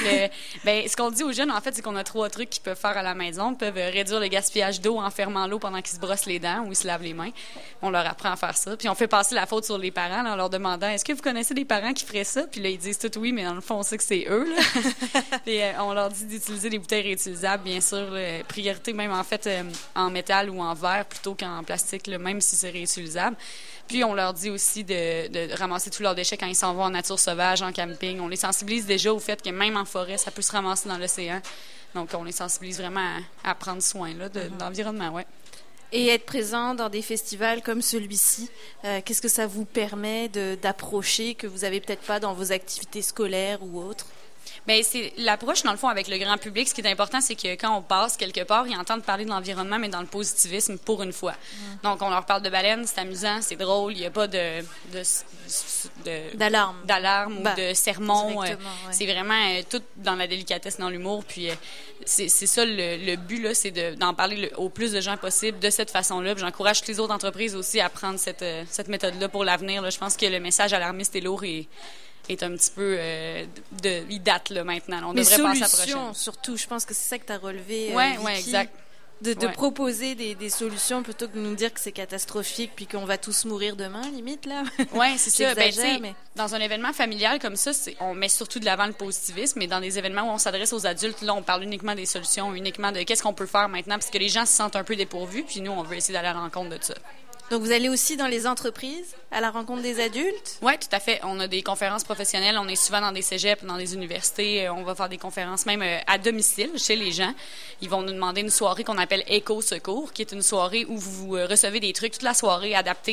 Speaker 11: ce qu'on dit aux jeunes, en fait, c'est qu'on a 3 trucs qu'ils peuvent faire à la maison. Ils peuvent réduire le gaspillage d'eau en fermant l'eau pendant qu'ils se brossent les dents ou ils se lavent les mains. On leur apprend à faire ça. Puis on fait passer la faute sur les parents là, en leur demandant « Est-ce que vous connaissez des parents qui feraient ça? » Puis là, ils disent tout oui, mais dans le fond, on sait que c'est eux. Là. Puis on leur dit d'utiliser des bouteilles réutilisables, bien sûr. Là, priorité même, en fait, en métal ou en verre plutôt qu'en plastique, là, même si c'est réutilisable. Puis, on leur dit aussi de ramasser tous leurs déchets quand ils s'en vont en nature sauvage, en camping. On les sensibilise déjà au fait que même en forêt, ça peut se ramasser dans l'océan. Donc, on les sensibilise vraiment à prendre soin là, de l'environnement, ouais.
Speaker 2: Et être présent dans des festivals comme celui-ci, qu'est-ce que ça vous permet d'approcher que vous n'avez peut-être pas dans vos activités scolaires ou autres?
Speaker 11: Bien, c'est l'approche, dans le fond, avec le grand public. Ce qui est important, c'est que quand on passe quelque part, ils entendent parler de l'environnement, mais dans le positivisme pour une fois. Donc, on leur parle de baleines, c'est amusant, c'est drôle, il n'y a pas d'alarme ou de sermon. C'est vraiment tout dans la délicatesse, dans l'humour. Puis, c'est ça le but, là, c'est d'en parler au plus de gens possible de cette façon-là. Puis, j'encourage toutes les autres entreprises aussi à prendre cette méthode-là pour l'avenir. Là. Je pense que le message alarmiste est lourd et est un petit peu il date là maintenant. On devrait passer à la prochaine.
Speaker 2: Surtout, je pense que c'est ça que tu as relevé.
Speaker 11: Oui, exact.
Speaker 2: De proposer des solutions plutôt que de nous dire que c'est catastrophique puis qu'on va tous mourir demain, limite, là.
Speaker 11: Oui, c'est ça.
Speaker 2: Mais
Speaker 11: dans un événement familial comme ça, on met surtout de l'avant le positivisme, mais dans des événements où on s'adresse aux adultes, là, on parle uniquement des solutions, uniquement de qu'est-ce qu'on peut faire maintenant, parce que les gens se sentent un peu dépourvus, puis nous, on veut essayer d'aller à la rencontre de ça.
Speaker 2: Donc, vous allez aussi dans les entreprises, à la rencontre des adultes?
Speaker 11: Oui, tout à fait. On a des conférences professionnelles. On est souvent dans des cégeps, dans des universités. On va faire des conférences même à domicile, chez les gens. Ils vont nous demander une soirée qu'on appelle Éco-Secours, qui est une soirée où vous recevez des trucs toute la soirée adaptés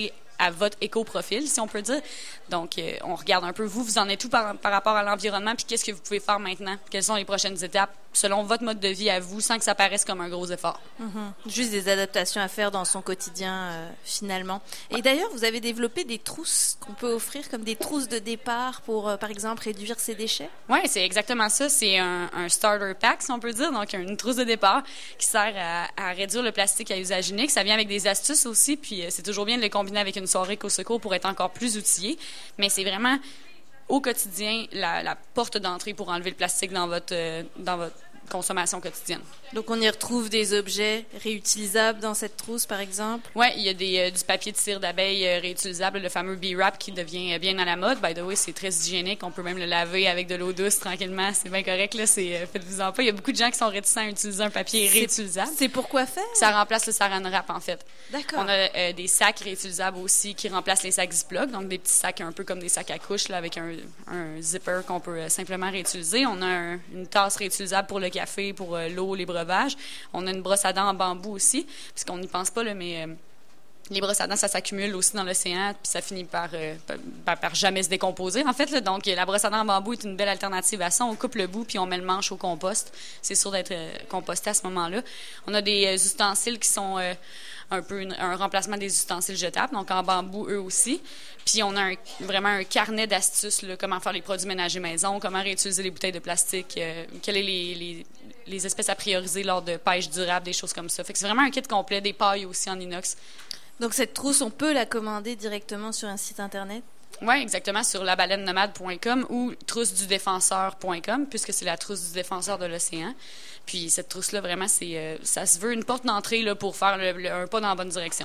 Speaker 11: à votre éco-profil, si on peut dire. Donc, on regarde un peu, vous en êtes où par rapport à l'environnement, puis qu'est-ce que vous pouvez faire maintenant? Quelles sont les prochaines étapes selon votre mode de vie à vous, sans que ça paraisse comme un gros effort?
Speaker 2: Juste des adaptations à faire dans son quotidien, finalement. Et d'ailleurs, vous avez développé des trousses qu'on peut offrir comme des trousses de départ pour, par exemple, réduire ses déchets?
Speaker 11: Oui, c'est exactement ça. C'est un starter pack, si on peut dire, donc une trousse de départ qui sert à réduire le plastique à usage unique. Ça vient avec des astuces aussi, puis c'est toujours bien de les combiner avec une soirée Éco-Secours pour être encore plus outillé. Mais c'est vraiment au quotidien la porte d'entrée pour enlever le plastique dans votre consommation quotidienne.
Speaker 2: Donc, on y retrouve des objets réutilisables dans cette trousse, par exemple?
Speaker 11: Oui, il y a du papier de cire d'abeille réutilisable, le fameux B-Wrap qui devient bien à la mode. By the way, c'est très hygiénique. On peut même le laver avec de l'eau douce tranquillement. C'est bien correct, là. Faites-vous-en pas. Il y a beaucoup de gens qui sont réticents à utiliser un papier réutilisable.
Speaker 2: C'est pourquoi faire?
Speaker 11: Ça remplace le Saran Wrap, en fait.
Speaker 2: D'accord.
Speaker 11: On a des sacs réutilisables aussi qui remplacent les sacs Ziploc, donc des petits sacs un peu comme des sacs à couches, là, avec un zipper qu'on peut simplement réutiliser. On a une tasse réutilisable pour le café, pour l'eau, les breuvages. On a une brosse à dents en bambou aussi, puisqu'on n'y pense pas, là, mais les brosses à dents, ça s'accumule aussi dans l'océan, puis ça finit par jamais se décomposer, en fait. Là. Donc, la brosse à dents en bambou est une belle alternative à ça. On coupe le bout, puis on met le manche au compost. C'est sûr d'être composté à ce moment-là. On a des ustensiles qui sont un peu un remplacement des ustensiles jetables, donc en bambou, eux aussi. Puis, on a vraiment un carnet d'astuces, là, comment faire les produits ménagers maison, comment réutiliser les bouteilles de plastique, quelles sont les espèces à prioriser lors de pêche durable, des choses comme ça. Fait que c'est vraiment un kit complet, des pailles aussi en inox.
Speaker 2: Donc, cette trousse, on peut la commander directement sur un site Internet?
Speaker 11: Oui, exactement, sur labaleinenomade.com ou trousse-du-défenseur.com, puisque c'est la trousse du défenseur de l'océan. Puis cette trousse-là, vraiment, ça se veut une porte d'entrée là, pour faire un pas dans la bonne direction.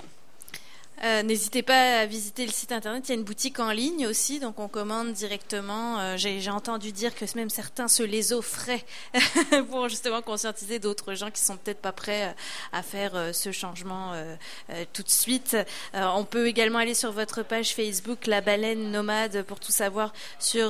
Speaker 2: N'hésitez pas à visiter le site Internet. Il y a une boutique en ligne aussi, donc on commande directement. J'ai entendu dire que même certains se les offraient pour justement conscientiser d'autres gens qui sont peut-être pas prêts à faire ce changement tout de suite. On peut également aller sur votre page Facebook La Baleine Nomade pour tout savoir sur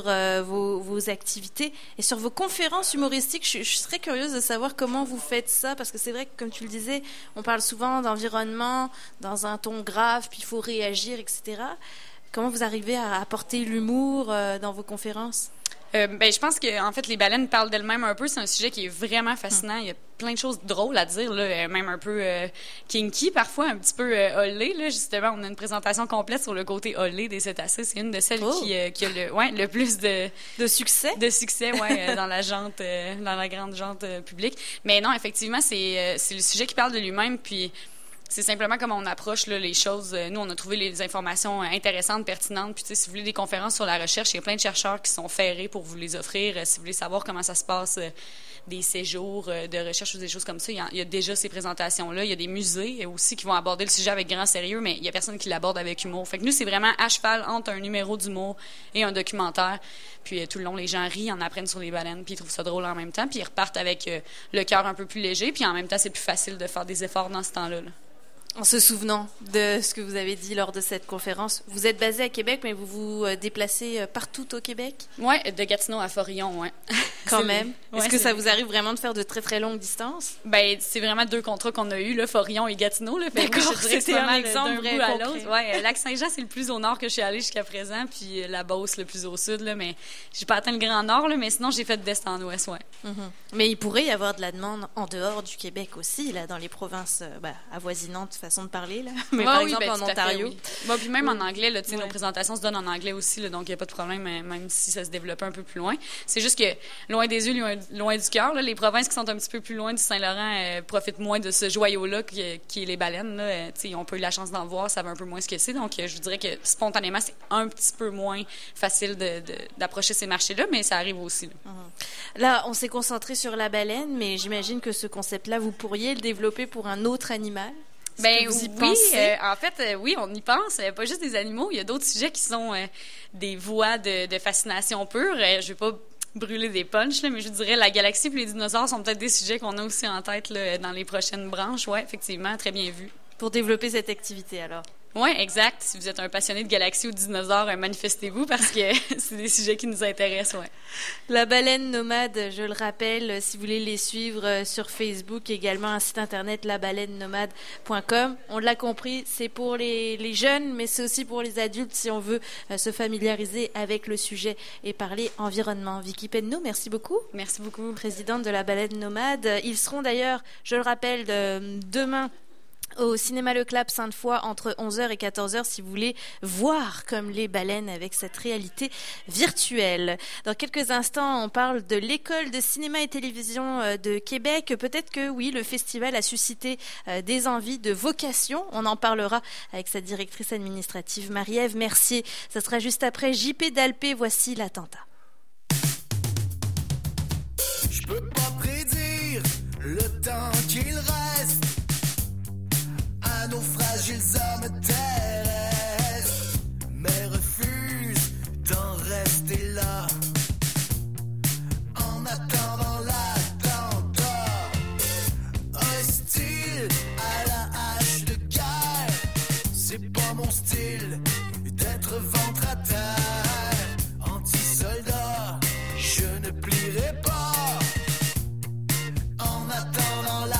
Speaker 2: vos activités et sur vos conférences humoristiques. Je serais curieuse de savoir comment vous faites ça, parce que c'est vrai que, comme tu le disais, on parle souvent d'environnement dans un ton grave, puis il faut réagir, etc. Comment vous arrivez à apporter l'humour dans vos conférences?
Speaker 11: Je pense que en fait les baleines parlent d'elles-mêmes un peu. C'est un sujet qui est vraiment fascinant. Il y a plein de choses drôles à dire, là, même un peu kinky parfois, un petit peu olé. Là, justement, on a une présentation complète sur le côté olé des cétacés. C'est une de celles qui a le plus de
Speaker 2: succès.
Speaker 11: De succès, dans la jante, dans la grande jante publique. Mais non, effectivement, c'est le sujet qui parle de lui-même. Puis c'est simplement comment on approche là, les choses. Nous, on a trouvé les informations intéressantes, pertinentes. Puis, si vous voulez des conférences sur la recherche, il y a plein de chercheurs qui sont ferrés pour vous les offrir. Si vous voulez savoir comment ça se passe, des séjours de recherche ou des choses comme ça, il y a déjà ces présentations-là. Il y a des musées aussi qui vont aborder le sujet avec grand sérieux, mais il y a personne qui l'aborde avec humour. Fait que nous, c'est vraiment à cheval entre un numéro d'humour et un documentaire. Puis tout le long, les gens rient, en apprennent sur les baleines, puis ils trouvent ça drôle en même temps. Puis ils repartent avec le cœur un peu plus léger. Puis en même temps, c'est plus facile de faire des efforts dans ce temps-là. Là.
Speaker 2: En se souvenant de ce que vous avez dit lors de cette conférence, vous êtes basé à Québec, mais vous vous déplacez partout au Québec?
Speaker 11: Oui, de Gatineau à Forillon, oui.
Speaker 2: Quand même. Est-ce que ça vous arrive vraiment de faire de très, très longues distances?
Speaker 11: C'est vraiment deux contrats qu'on a eus, là, Forillon et Gatineau. Là.
Speaker 2: D'accord, c'était un exemple vrai
Speaker 11: à l'autre. Ouais, Lac-Saint-Jean, c'est le plus au nord que je suis allée jusqu'à présent, puis la Beauce, le plus au sud. Là, mais j'ai pas atteint le Grand Nord, là, mais sinon, j'ai fait d'est en ouest, ouais.
Speaker 2: Mais il pourrait y avoir de la demande en dehors du Québec aussi, là, dans les provinces avoisinantes, façon de parler, là. Mais par exemple, en Ontario.
Speaker 11: Puis même en anglais, là, nos présentations se donnent en anglais aussi, là, donc il n'y a pas de problème, même si ça se développe un peu plus loin. C'est juste que, loin des yeux, loin du cœur, là, les provinces qui sont un petit peu plus loin du Saint-Laurent profitent moins de ce joyau-là qui est les baleines. Là. Ils n'ont pas eu la chance d'en voir, savent un peu moins ce que c'est. Donc, je vous dirais que spontanément, c'est un petit peu moins facile d'approcher ces marchés-là, mais ça arrive aussi.
Speaker 2: Là, on s'est concentré sur la baleine, mais j'imagine que ce concept-là, vous pourriez le développer pour un autre animal?
Speaker 11: Vous y pensez? En fait, oui, on y pense. Pas juste des animaux. Il y a d'autres sujets qui sont des voies de fascination pure. Je vais pas brûler des punchs, là, mais je dirais la galaxie et les dinosaures sont peut-être des sujets qu'on a aussi en tête là, dans les prochaines branches. Oui, effectivement, très bien vu.
Speaker 2: Pour développer cette activité, alors?
Speaker 11: Oui, exact. Si vous êtes un passionné de galaxies ou de dinosaures, manifestez-vous parce que c'est des sujets qui nous intéressent, ouais.
Speaker 2: La baleine nomade, je le rappelle, si vous voulez les suivre sur Facebook, également un site internet labaleinenomade.com. On l'a compris, c'est pour les jeunes, mais c'est aussi pour les adultes si on veut se familiariser avec le sujet et parler environnement. Vicky Penneau, merci beaucoup.
Speaker 11: Merci beaucoup.
Speaker 2: Présidente de la baleine nomade. Ils seront d'ailleurs, je le rappelle, demain au cinéma Le Clap Sainte-Foy entre 11h et 14h si vous voulez voir comme les baleines avec cette réalité virtuelle. Dans quelques instants, on parle de l'école de cinéma et télévision de Québec. Peut-être que oui, le festival a suscité des envies de vocation. On en parlera avec sa directrice administrative Marie-Ève Mercier. Ça sera juste après JP Dalpé. Voici l'attentat.
Speaker 4: Je peux pas prédire le temps qu'il reste à nos fragiles hommes terrestres, mais refuse d'en rester là en attendant l'attentat. Hostile à la hache de guerre, c'est pas mon style d'être ventre à terre. Anti-soldat, je ne plierai pas en attendant l'attentat.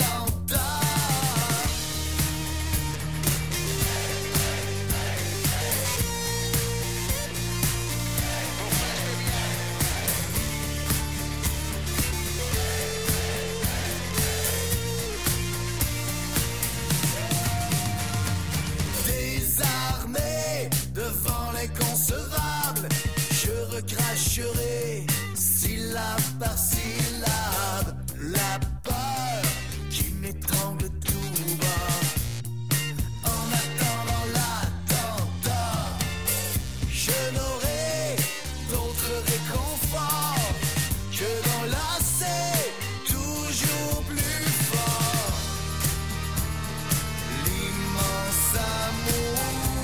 Speaker 4: Inconcevable, je recracherai syllabe par syllabe la peur qui m'étrangle tout bas. En attendant l'attentat, je n'aurai d'autre réconfort que d'enlacer toujours plus fort l'immense amour.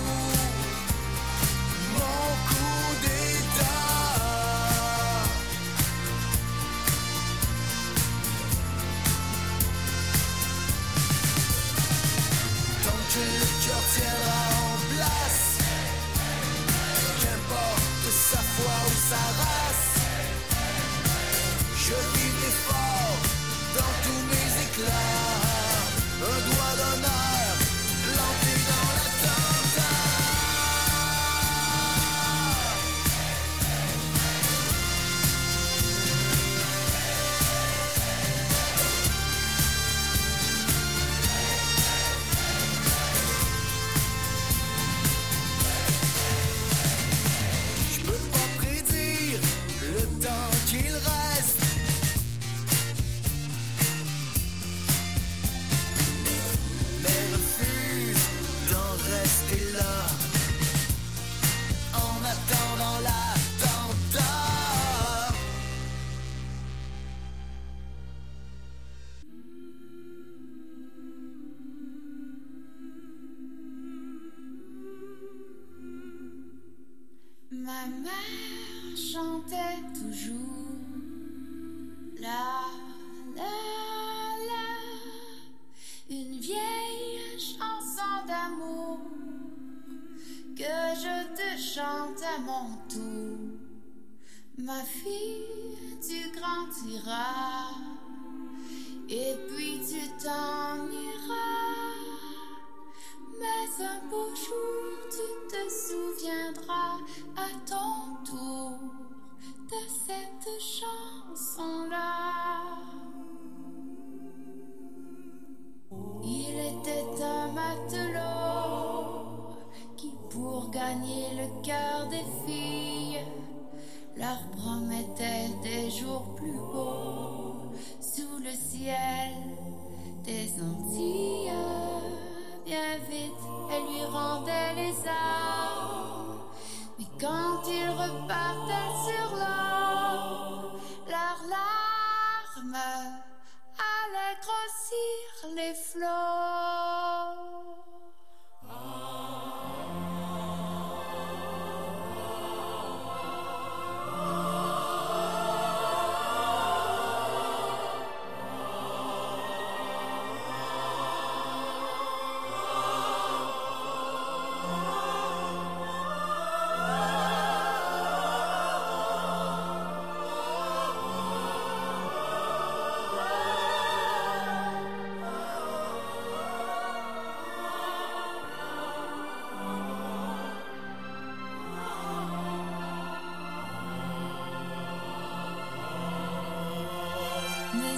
Speaker 4: Que le cœur tiendra en place, qu'importe sa foi ou sa race, je vivrai fort dans tous mes éclats, un doigt d'honneur planté dans l'attentat. Qu'il reste, mais refuse d'en rester là en attendant l'attentat.
Speaker 10: Ma mère chantait toujours la la la, une vieille chanson d'amour que je te chante à mon tour. Ma fille, tu grandiras et puis tu t'en iras, mais un beau jour tu te souviendras à ton tour de cette chanson-là. Il était un matelot qui, pour gagner le cœur des filles, leur promettait des jours plus beaux sous le ciel des Antilles. Bien vite, elle lui rendait les armes, mais quand ils repartaient sur l'eau, leurs larmes allaient grossir les flots.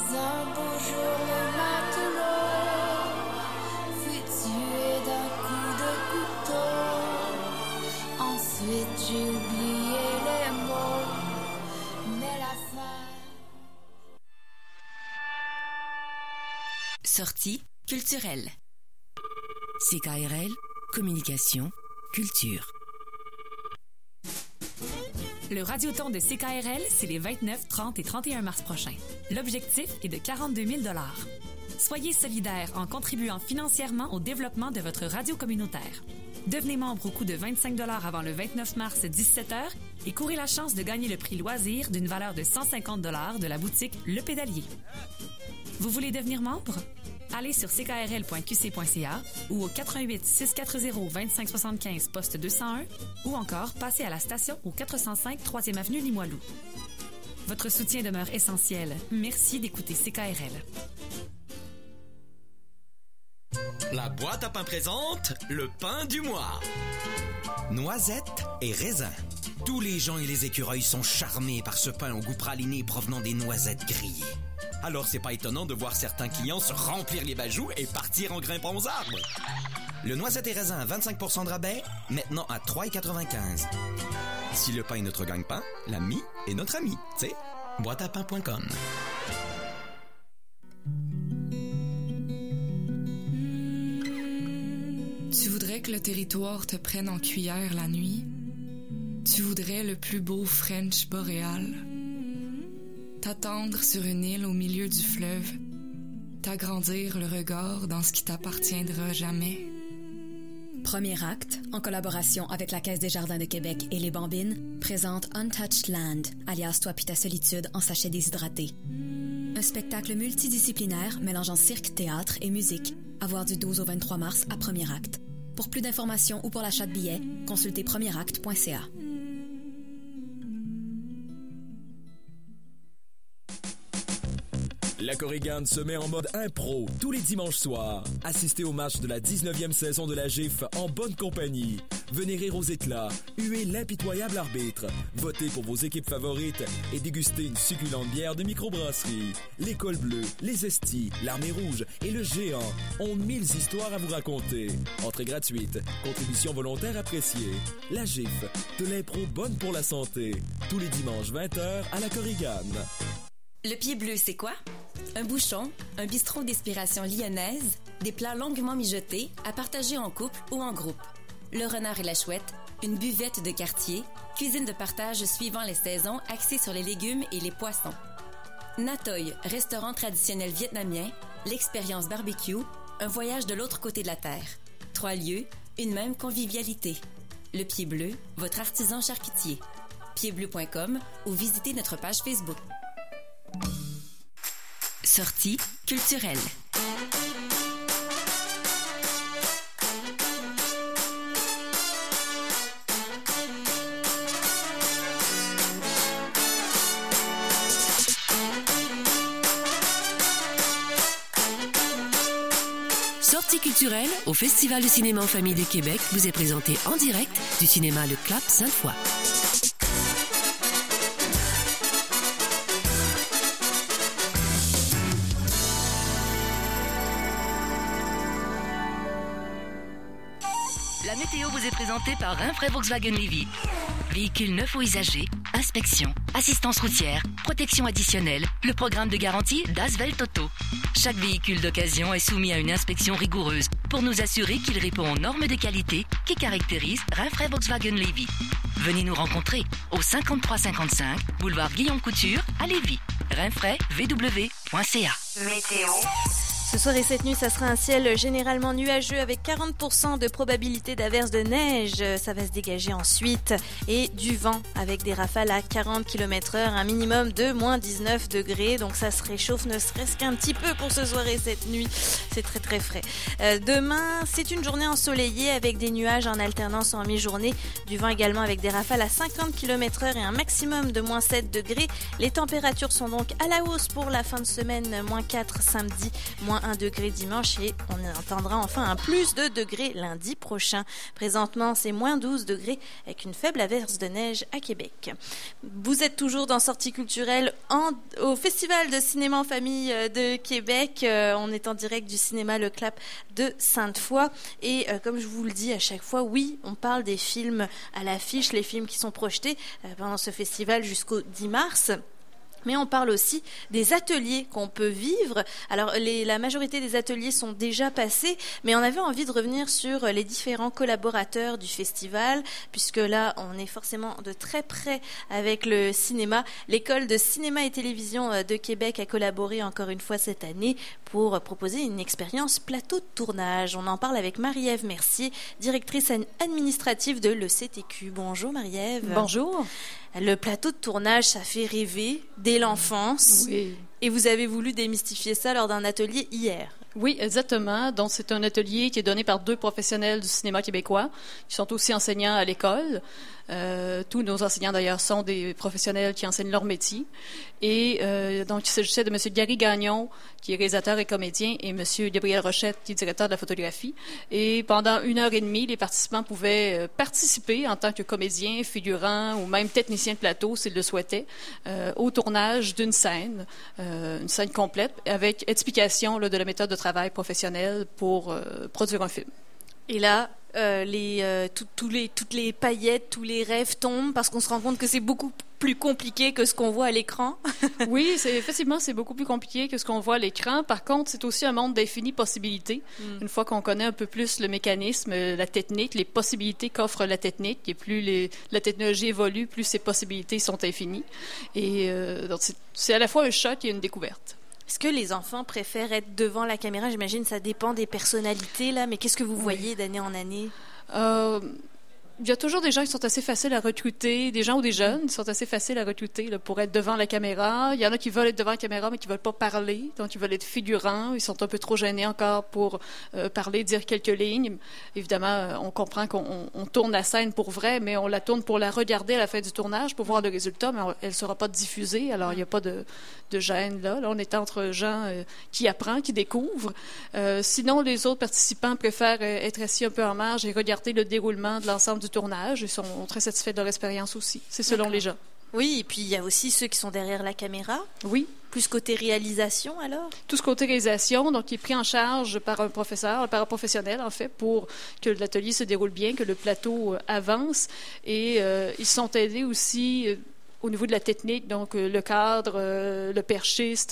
Speaker 10: un beau jour le matelot fut tué d'un coup de couteau. Ensuite j'ai oublié les mots, mais la fin.
Speaker 1: Sortie culturelle. CKRL, communication, culture.
Speaker 5: Le Radioton de CKRL, c'est les 29, 30 et 31 mars prochains. L'objectif est de 42 000 $. Soyez solidaires en contribuant financièrement au développement de votre radio communautaire. Devenez membre au coût de 25 $ avant le 29 mars 17h et courez la chance de gagner le prix loisir d'une valeur de 150 $ de la boutique Le Pédalier. Vous voulez devenir membre? Allez sur ckrl.qc.ca ou au 88 640 25 75 poste 201 ou encore passez à la station au 405 3e avenue Limoilou. Votre soutien demeure essentiel. Merci d'écouter CKRL.
Speaker 12: La boîte à pain présente le pain du mois. Noisettes et raisins. Tous les gens et les écureuils sont charmés par ce pain au goût praliné provenant des noisettes grillées. Alors c'est pas étonnant de voir certains clients se remplir les bajoux et partir en grimpant aux arbres. Le noisette et raisin à 25% de rabais, maintenant à 3,95 $. Si le pain est notre gagne-pain, la mie est notre ami. C'est boîteapain.com.
Speaker 10: Tu voudrais que le territoire te prenne en cuillère la nuit? Tu voudrais le plus beau French boréal? T'attendre sur une île au milieu du fleuve? T'agrandir le regard dans ce qui t'appartiendra jamais?
Speaker 13: Premier acte, en collaboration avec la Caisse des Jardins de Québec et les Bambines, présente Untouched Land, alias Toi puis ta solitude en sachet déshydraté. Un spectacle multidisciplinaire mélangeant cirque, théâtre et musique, à voir du 12 au 23 mars à Premier acte. Pour plus d'informations ou pour l'achat de billets, consultez premieracte.ca.
Speaker 14: La Korigane se met en mode impro tous les dimanches soirs. Assistez au match de la 19e saison de la GIF en bonne compagnie. Venez rire aux éclats, huer l'impitoyable arbitre, votez pour vos équipes favorites et dégustez une succulente bière de microbrasserie. L'École Bleue, les Estis, l'Armée Rouge et le Géant ont 1000 histoires à vous raconter. Entrée gratuite, contribution volontaire appréciée. La GIF, de l'impro bonne pour la santé. Tous les dimanches 20h à la Korigane.
Speaker 13: Le Pied Bleu, c'est quoi? Un bouchon, un bistrot d'inspiration lyonnaise, des plats longuement mijotés à partager en couple ou en groupe. Le Renard et la Chouette, une buvette de quartier, cuisine de partage suivant les saisons axée sur les légumes et les poissons. Natoy, restaurant traditionnel vietnamien, l'expérience barbecue, un voyage de l'autre côté de la terre. 3 lieux, une même convivialité. Le Pied Bleu, votre artisan charcutier. piedbleu.com ou visitez notre page Facebook.
Speaker 1: Sortie culturelle. Sortie culturelle au Festival de cinéma en famille de Québec vous est présenté en direct du cinéma Le Clap Sainte-Foy. La météo vous est présentée par Rinfraie Volkswagen Lévy. Véhicules neufs ou usagés, inspection, assistance routière, protection additionnelle, le programme de garantie d'Asvel Toto. Chaque véhicule d'occasion est soumis à une inspection rigoureuse pour nous assurer qu'il répond aux normes de qualité qui caractérisent Rinfraie Volkswagen Lévy. Venez nous rencontrer au 5355 boulevard Guillaume Couture à Lévy. rinfraivw.ca.
Speaker 2: Météo. Ce soir et cette nuit, ça sera un ciel généralement nuageux avec 40% de probabilité d'averse de neige. Ça va se dégager ensuite. Et du vent avec des rafales à 40 km/h, un minimum de moins 19 degrés. Donc ça se réchauffe ne serait-ce qu'un petit peu pour ce soir et cette nuit. C'est très très frais. Demain, c'est une journée ensoleillée avec des nuages en alternance en mi-journée. Du vent également avec des rafales à 50 km/h et un maximum de moins 7 degrés. Les températures sont donc à la hausse pour la fin de semaine. Moins 4 samedi, moins 1 degré dimanche et on entendra enfin un plus de degrés lundi prochain. Présentement, c'est moins 12 degrés avec une faible averse de neige à Québec. Vous êtes toujours dans Sortie culturelle au Festival de cinéma en famille de Québec. On est en direct du cinéma Le Clap de Sainte-Foy. Et comme je vous le dis à chaque fois, oui, on parle des films à l'affiche, les films qui sont projetés pendant ce festival jusqu'au 10 mars. Mais on parle aussi des ateliers qu'on peut vivre. Alors, la majorité des ateliers sont déjà passés, mais on avait envie de revenir sur les différents collaborateurs du festival, puisque là, on est forcément de très près avec le cinéma. L'École de cinéma et télévision de Québec a collaboré encore une fois cette année pour proposer une expérience plateau de tournage. On en parle avec Marie-Ève Mercier, directrice administrative de l'ECTQ. Bonjour Marie-Ève.
Speaker 15: Bonjour.
Speaker 2: Le plateau de tournage, ça fait rêver dès l'enfance.
Speaker 15: Oui.
Speaker 2: Et vous avez voulu démystifier ça lors d'un atelier hier.
Speaker 15: Oui, exactement. Donc, c'est un atelier qui est donné par 2 professionnels du cinéma québécois qui sont aussi enseignants à l'école. Tous nos enseignants, d'ailleurs, sont des professionnels qui enseignent leur métier. Et donc, il s'agissait de M. Gary Gagnon, qui est réalisateur et comédien, et M. Gabriel Rochette, qui est directeur de la photographie. Et pendant 1h30, les participants pouvaient participer en tant que comédien, figurant ou même technicien de plateau, s'ils le souhaitaient, au tournage d'une scène, une scène complète, avec explication de la méthode de travail professionnelle pour produire un film.
Speaker 2: Et là, toutes les paillettes, tous les rêves tombent parce qu'on se rend compte que c'est beaucoup plus compliqué que ce qu'on voit à l'écran.
Speaker 15: Oui, effectivement, c'est beaucoup plus compliqué que ce qu'on voit à l'écran. Par contre, c'est aussi un monde d'infinies possibilités. Une fois qu'on connaît un peu plus le mécanisme, la technique, les possibilités qu'offre la technique, et plus la technologie évolue, plus ces possibilités sont infinies. Et donc, c'est à la fois un choc et une découverte.
Speaker 2: Est-ce que les enfants préfèrent être devant la caméra? J'imagine que ça dépend des personnalités, là, mais qu'est-ce que vous voyez d'année en année?
Speaker 15: Il y a toujours des gens qui sont assez faciles à recruter, des gens ou des jeunes qui sont assez faciles à recruter là, pour être devant la caméra. Il y en a qui veulent être devant la caméra, mais qui veulent pas parler, donc ils veulent être figurants. Ils sont un peu trop gênés encore pour parler, dire quelques lignes. Évidemment, on comprend qu'on tourne la scène pour vrai, mais on la tourne pour la regarder à la fin du tournage, pour voir le résultat, mais elle sera pas diffusée, alors il n'y a pas de gêne là. Là, on est entre gens qui apprennent, qui découvrent. Sinon, les autres participants préfèrent être assis un peu en marge et regarder le déroulement de l'ensemble du tournage. Ils sont très satisfaits de leur expérience aussi. C'est selon les gens.
Speaker 2: Oui, et puis il y a aussi ceux qui sont derrière la caméra.
Speaker 15: Oui.
Speaker 2: Plus côté réalisation, alors?
Speaker 15: Tout ce côté réalisation, donc, qui est pris en charge par un professeur, par un professionnel, en fait, pour que l'atelier se déroule bien, que le plateau avance. Et ils sont aidés aussi au niveau de la technique, donc le cadre, le perchiste,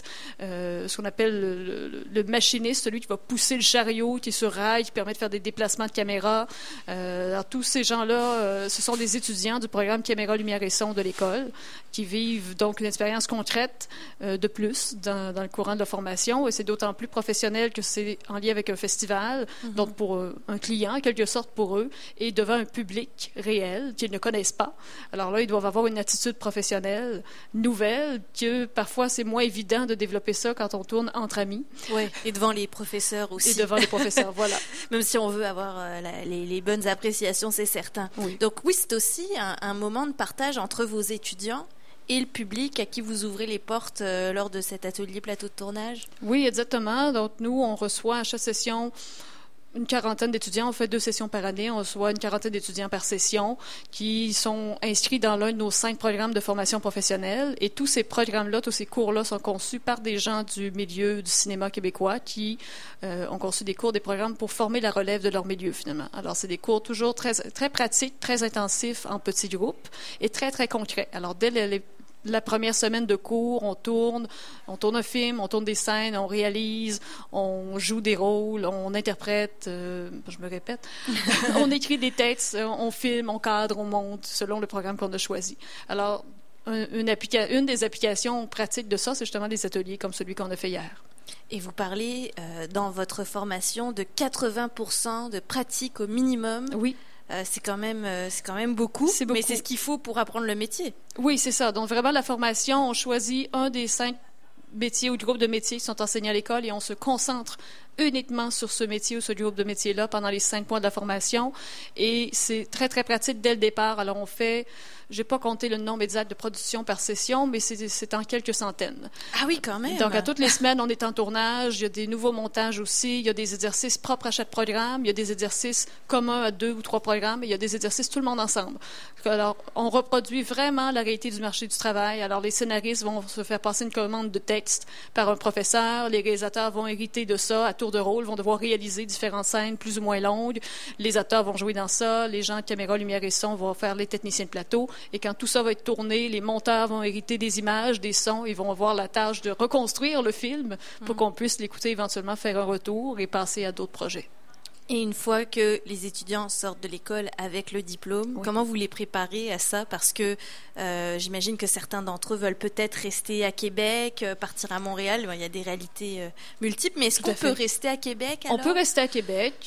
Speaker 15: ce qu'on appelle le machiniste, celui qui va pousser le chariot, qui est sur rail, qui permet de faire des déplacements de caméra. Alors, tous ces gens-là, ce sont des étudiants du programme Caméra, Lumière et Son de l'école, qui vivent donc une expérience concrète de plus dans le courant de la formation. Et c'est d'autant plus professionnel que c'est en lien avec un festival, donc pour un client, en quelque sorte pour eux, et devant un public réel qu'ils ne connaissent pas. Alors là, ils doivent avoir une attitude professionnelle nouvelle, que parfois c'est moins évident de développer ça quand on tourne entre amis.
Speaker 2: Oui, et devant les professeurs aussi.
Speaker 15: Et devant les professeurs, voilà.
Speaker 2: Même si on veut avoir les bonnes appréciations, c'est certain.
Speaker 15: Oui.
Speaker 2: Donc oui, c'est aussi un moment de partage entre vos étudiants et le public à qui vous ouvrez les portes lors de cet atelier plateau de tournage.
Speaker 15: Oui, exactement. Donc nous, on reçoit à chaque session une quarantaine d'étudiants. On fait 2 sessions par année. On reçoit une quarantaine d'étudiants par session qui sont inscrits dans l'un de nos 5 programmes de formation professionnelle. Et tous ces programmes-là, tous ces cours-là sont conçus par des gens du milieu du cinéma québécois qui ont conçu des cours, des programmes pour former la relève de leur milieu, finalement. Alors, c'est des cours toujours très, très pratiques, très intensifs en petits groupes et très, très concrets. Alors, dès la première semaine de cours, on tourne un film, on tourne des scènes, on réalise, on joue des rôles, on interprète, je me répète, on écrit des textes, on filme, on cadre, on monte, selon le programme qu'on a choisi. Alors, une des applications pratiques de ça, c'est justement des ateliers comme celui qu'on a fait hier.
Speaker 2: Et vous parlez dans votre formation de 80% de pratique au minimum.
Speaker 15: Oui.
Speaker 2: C'est quand même beaucoup, mais c'est ce qu'il faut pour apprendre le métier.
Speaker 15: Oui, c'est ça. Donc, vraiment, la formation, on choisit un des 5 métiers ou groupes de métiers qui sont enseignés à l'école et on se concentre uniquement sur ce métier ou ce groupe de métiers-là pendant les 5 mois de la formation. Et c'est très, très pratique dès le départ. Alors, on fait Je n'ai pas compté le nombre exact de productions par session, mais c'est en quelques centaines.
Speaker 2: Ah oui, quand même!
Speaker 15: Donc, à toutes les semaines, on est en tournage. Il y a des nouveaux montages aussi. Il y a des exercices propres à chaque programme. Il y a des exercices communs à 2 ou 3 programmes. Et il y a des exercices tout le monde ensemble. Alors, on reproduit vraiment la réalité du marché du travail. Alors, les scénaristes vont se faire passer une commande de texte par un professeur. Les réalisateurs vont hériter de ça à tour de rôle, vont devoir réaliser différentes scènes plus ou moins longues. Les acteurs vont jouer dans ça. Les gens de caméra, lumière et son vont faire les techniciens de plateau. Et quand tout ça va être tourné, les monteurs vont hériter des images, des sons. Ils vont avoir la tâche de reconstruire le film pour qu'on puisse l'écouter éventuellement, faire un retour et passer à d'autres projets.
Speaker 2: Et une fois que les étudiants sortent de l'école avec le diplôme, comment vous les préparez à ça? Parce que j'imagine que certains d'entre eux veulent peut-être rester à Québec, partir à Montréal. Il y a des réalités multiples, mais est-ce qu'on peut rester à Québec alors?
Speaker 15: On peut rester à Québec.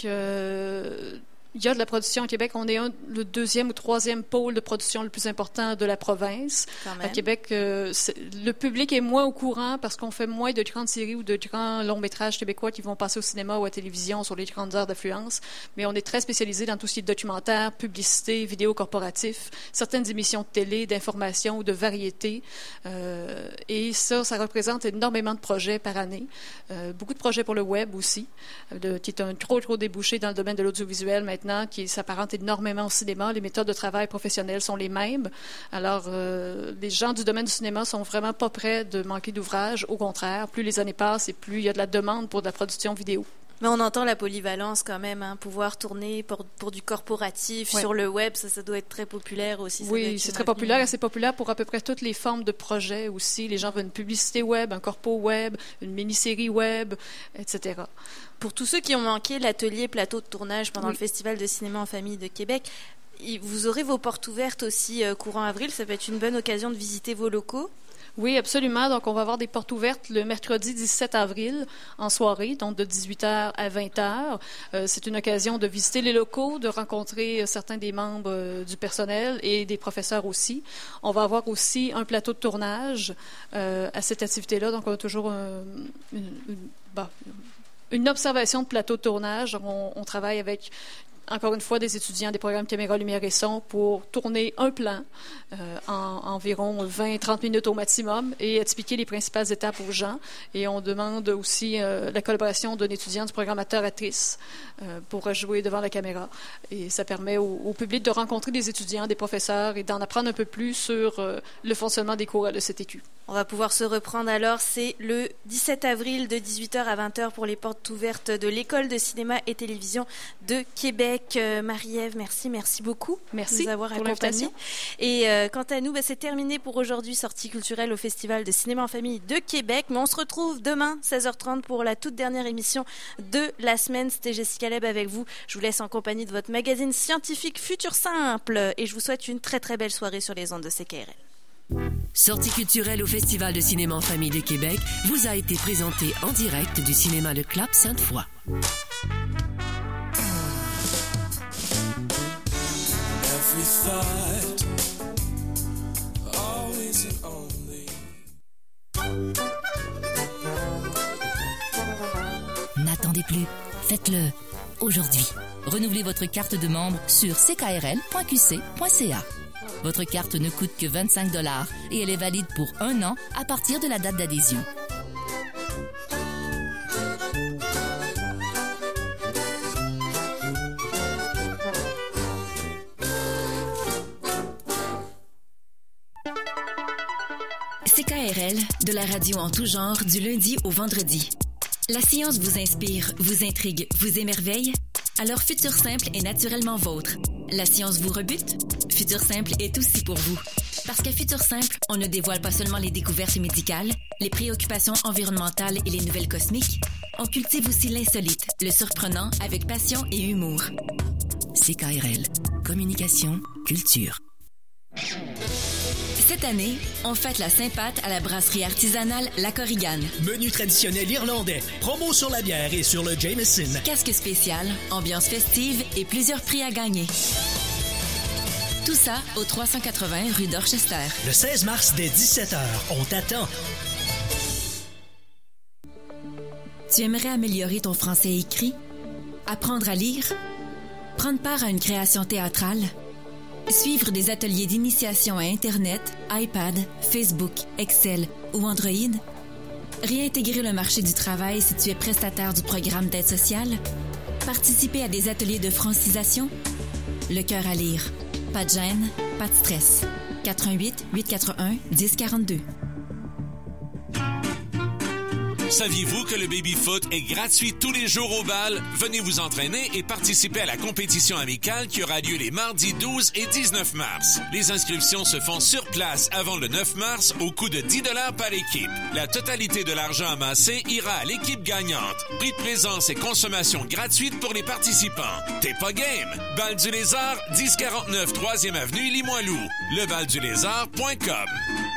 Speaker 15: Il y a de la production au Québec. On est le 2e ou 3e pôle de production le plus important de la province. À Québec, le public est moins au courant parce qu'on fait moins de grandes séries ou de grands longs-métrages québécois qui vont passer au cinéma ou à la télévision sur les grandes heures d'affluence. Mais on est très spécialisé dans tout ce qui est documentaire, publicité, vidéo corporatif, certaines émissions de télé, d'information ou de variété. Et ça représente énormément de projets par année. Beaucoup de projets pour le web aussi, qui est un gros débouché dans le domaine de l'audiovisuel maintenant, qui s'apparente énormément au cinéma. Les méthodes de travail professionnelles sont les mêmes. Alors, les gens du domaine du cinéma sont vraiment pas prêts de manquer d'ouvrage. Au contraire, plus les années passent et plus il y a de la demande pour de la production vidéo.
Speaker 2: Mais on entend la polyvalence quand même, pouvoir tourner pour du corporatif sur le web, ça doit être très populaire aussi.
Speaker 15: Oui, c'est très populaire, assez populaire pour à peu près toutes les formes de projets aussi. Les gens veulent une publicité web, un corpo web, une mini-série web, etc.
Speaker 2: Pour tous ceux qui ont manqué l'atelier plateau de tournage pendant le Festival de cinéma en famille de Québec, vous aurez vos portes ouvertes aussi courant avril. Ça peut être une bonne occasion de visiter vos locaux.
Speaker 15: Oui, absolument. Donc, on va avoir des portes ouvertes le mercredi 17 avril en soirée, donc de 18h à 20h. C'est une occasion de visiter les locaux, de rencontrer certains des membres du personnel et des professeurs aussi. On va avoir aussi un plateau de tournage à cette activité-là. Donc, on a toujours une observation de plateau de tournage. On travaille avec, encore une fois, des étudiants des programmes caméra, lumière et son pour tourner un plan en environ 20-30 minutes au maximum et expliquer les principales étapes aux gens. Et on demande aussi la collaboration d'un étudiant du programme acteur-actrice pour jouer devant la caméra. Et ça permet au public de rencontrer des étudiants, des professeurs et d'en apprendre un peu plus sur le fonctionnement des cours à l'ECTQ.
Speaker 2: On va pouvoir se reprendre alors, c'est le 17 avril de 18h à 20h pour les portes ouvertes de l'École de cinéma et télévision de Québec. Marie-Ève, merci beaucoup de nous avoir accompagnés. Et quant à nous, c'est terminé pour aujourd'hui, sortie culturelle au Festival de cinéma en famille de Québec. Mais on se retrouve demain, 16h30, pour la toute dernière émission de la semaine. C'était Jessica Leb avec vous. Je vous laisse en compagnie de votre magazine scientifique Futur Simple. Et je vous souhaite une très très belle soirée sur les ondes de CKRL.
Speaker 1: Sortie culturelle au Festival de cinéma en famille de Québec vous a été présentée en direct du cinéma Le Clap Sainte-Foy. N'attendez plus, faites-le aujourd'hui. Renouvelez votre carte de membre sur ckrl.qc.ca. Votre carte ne coûte que 25 $ et elle est valide pour 1 an à partir de la date d'adhésion.
Speaker 6: CKRL, de la radio en tout genre, du lundi au vendredi. La science vous inspire, vous intrigue, vous émerveille? Alors Futur Simple est naturellement vôtre. La science vous rebute? Futur Simple est aussi pour vous. Parce qu'à Futur Simple, on ne dévoile pas seulement les découvertes médicales, les préoccupations environnementales et les nouvelles cosmiques, on cultive aussi l'insolite, le surprenant avec passion et humour.
Speaker 1: CKRL, communication, culture.
Speaker 6: Cette année, on fête la Saint-Pat à la brasserie artisanale La Corrigane.
Speaker 8: Menu traditionnel irlandais, promo sur la bière et sur le Jameson.
Speaker 6: Casque spécial, ambiance festive et plusieurs prix à gagner. Tout ça au 380 rue Dorchester.
Speaker 8: Le 16 mars dès 17h, on t'attend.
Speaker 6: Tu aimerais améliorer ton français écrit? Apprendre à lire? Prendre part à une création théâtrale?
Speaker 13: Suivre des ateliers d'initiation à Internet, iPad, Facebook, Excel ou Android. Réintégrer le marché du travail si tu es prestataire du programme d'aide sociale. Participer à des ateliers de francisation. Le cœur à lire. Pas de gêne, pas de stress. 418-841-1042.
Speaker 16: Saviez-vous que le baby-foot est gratuit tous les jours au bal? Venez vous entraîner et participer à la compétition amicale qui aura lieu les mardis 12 et 19 mars. Les inscriptions se font sur place avant le 9 mars au coût de 10 $ par équipe. La totalité de l'argent amassé ira à l'équipe gagnante. Prix de plaisance et consommation gratuite pour les participants. T'es pas game? Bal du Lézard, 1049 3e avenue Limoilou. Lebaldulézard.com.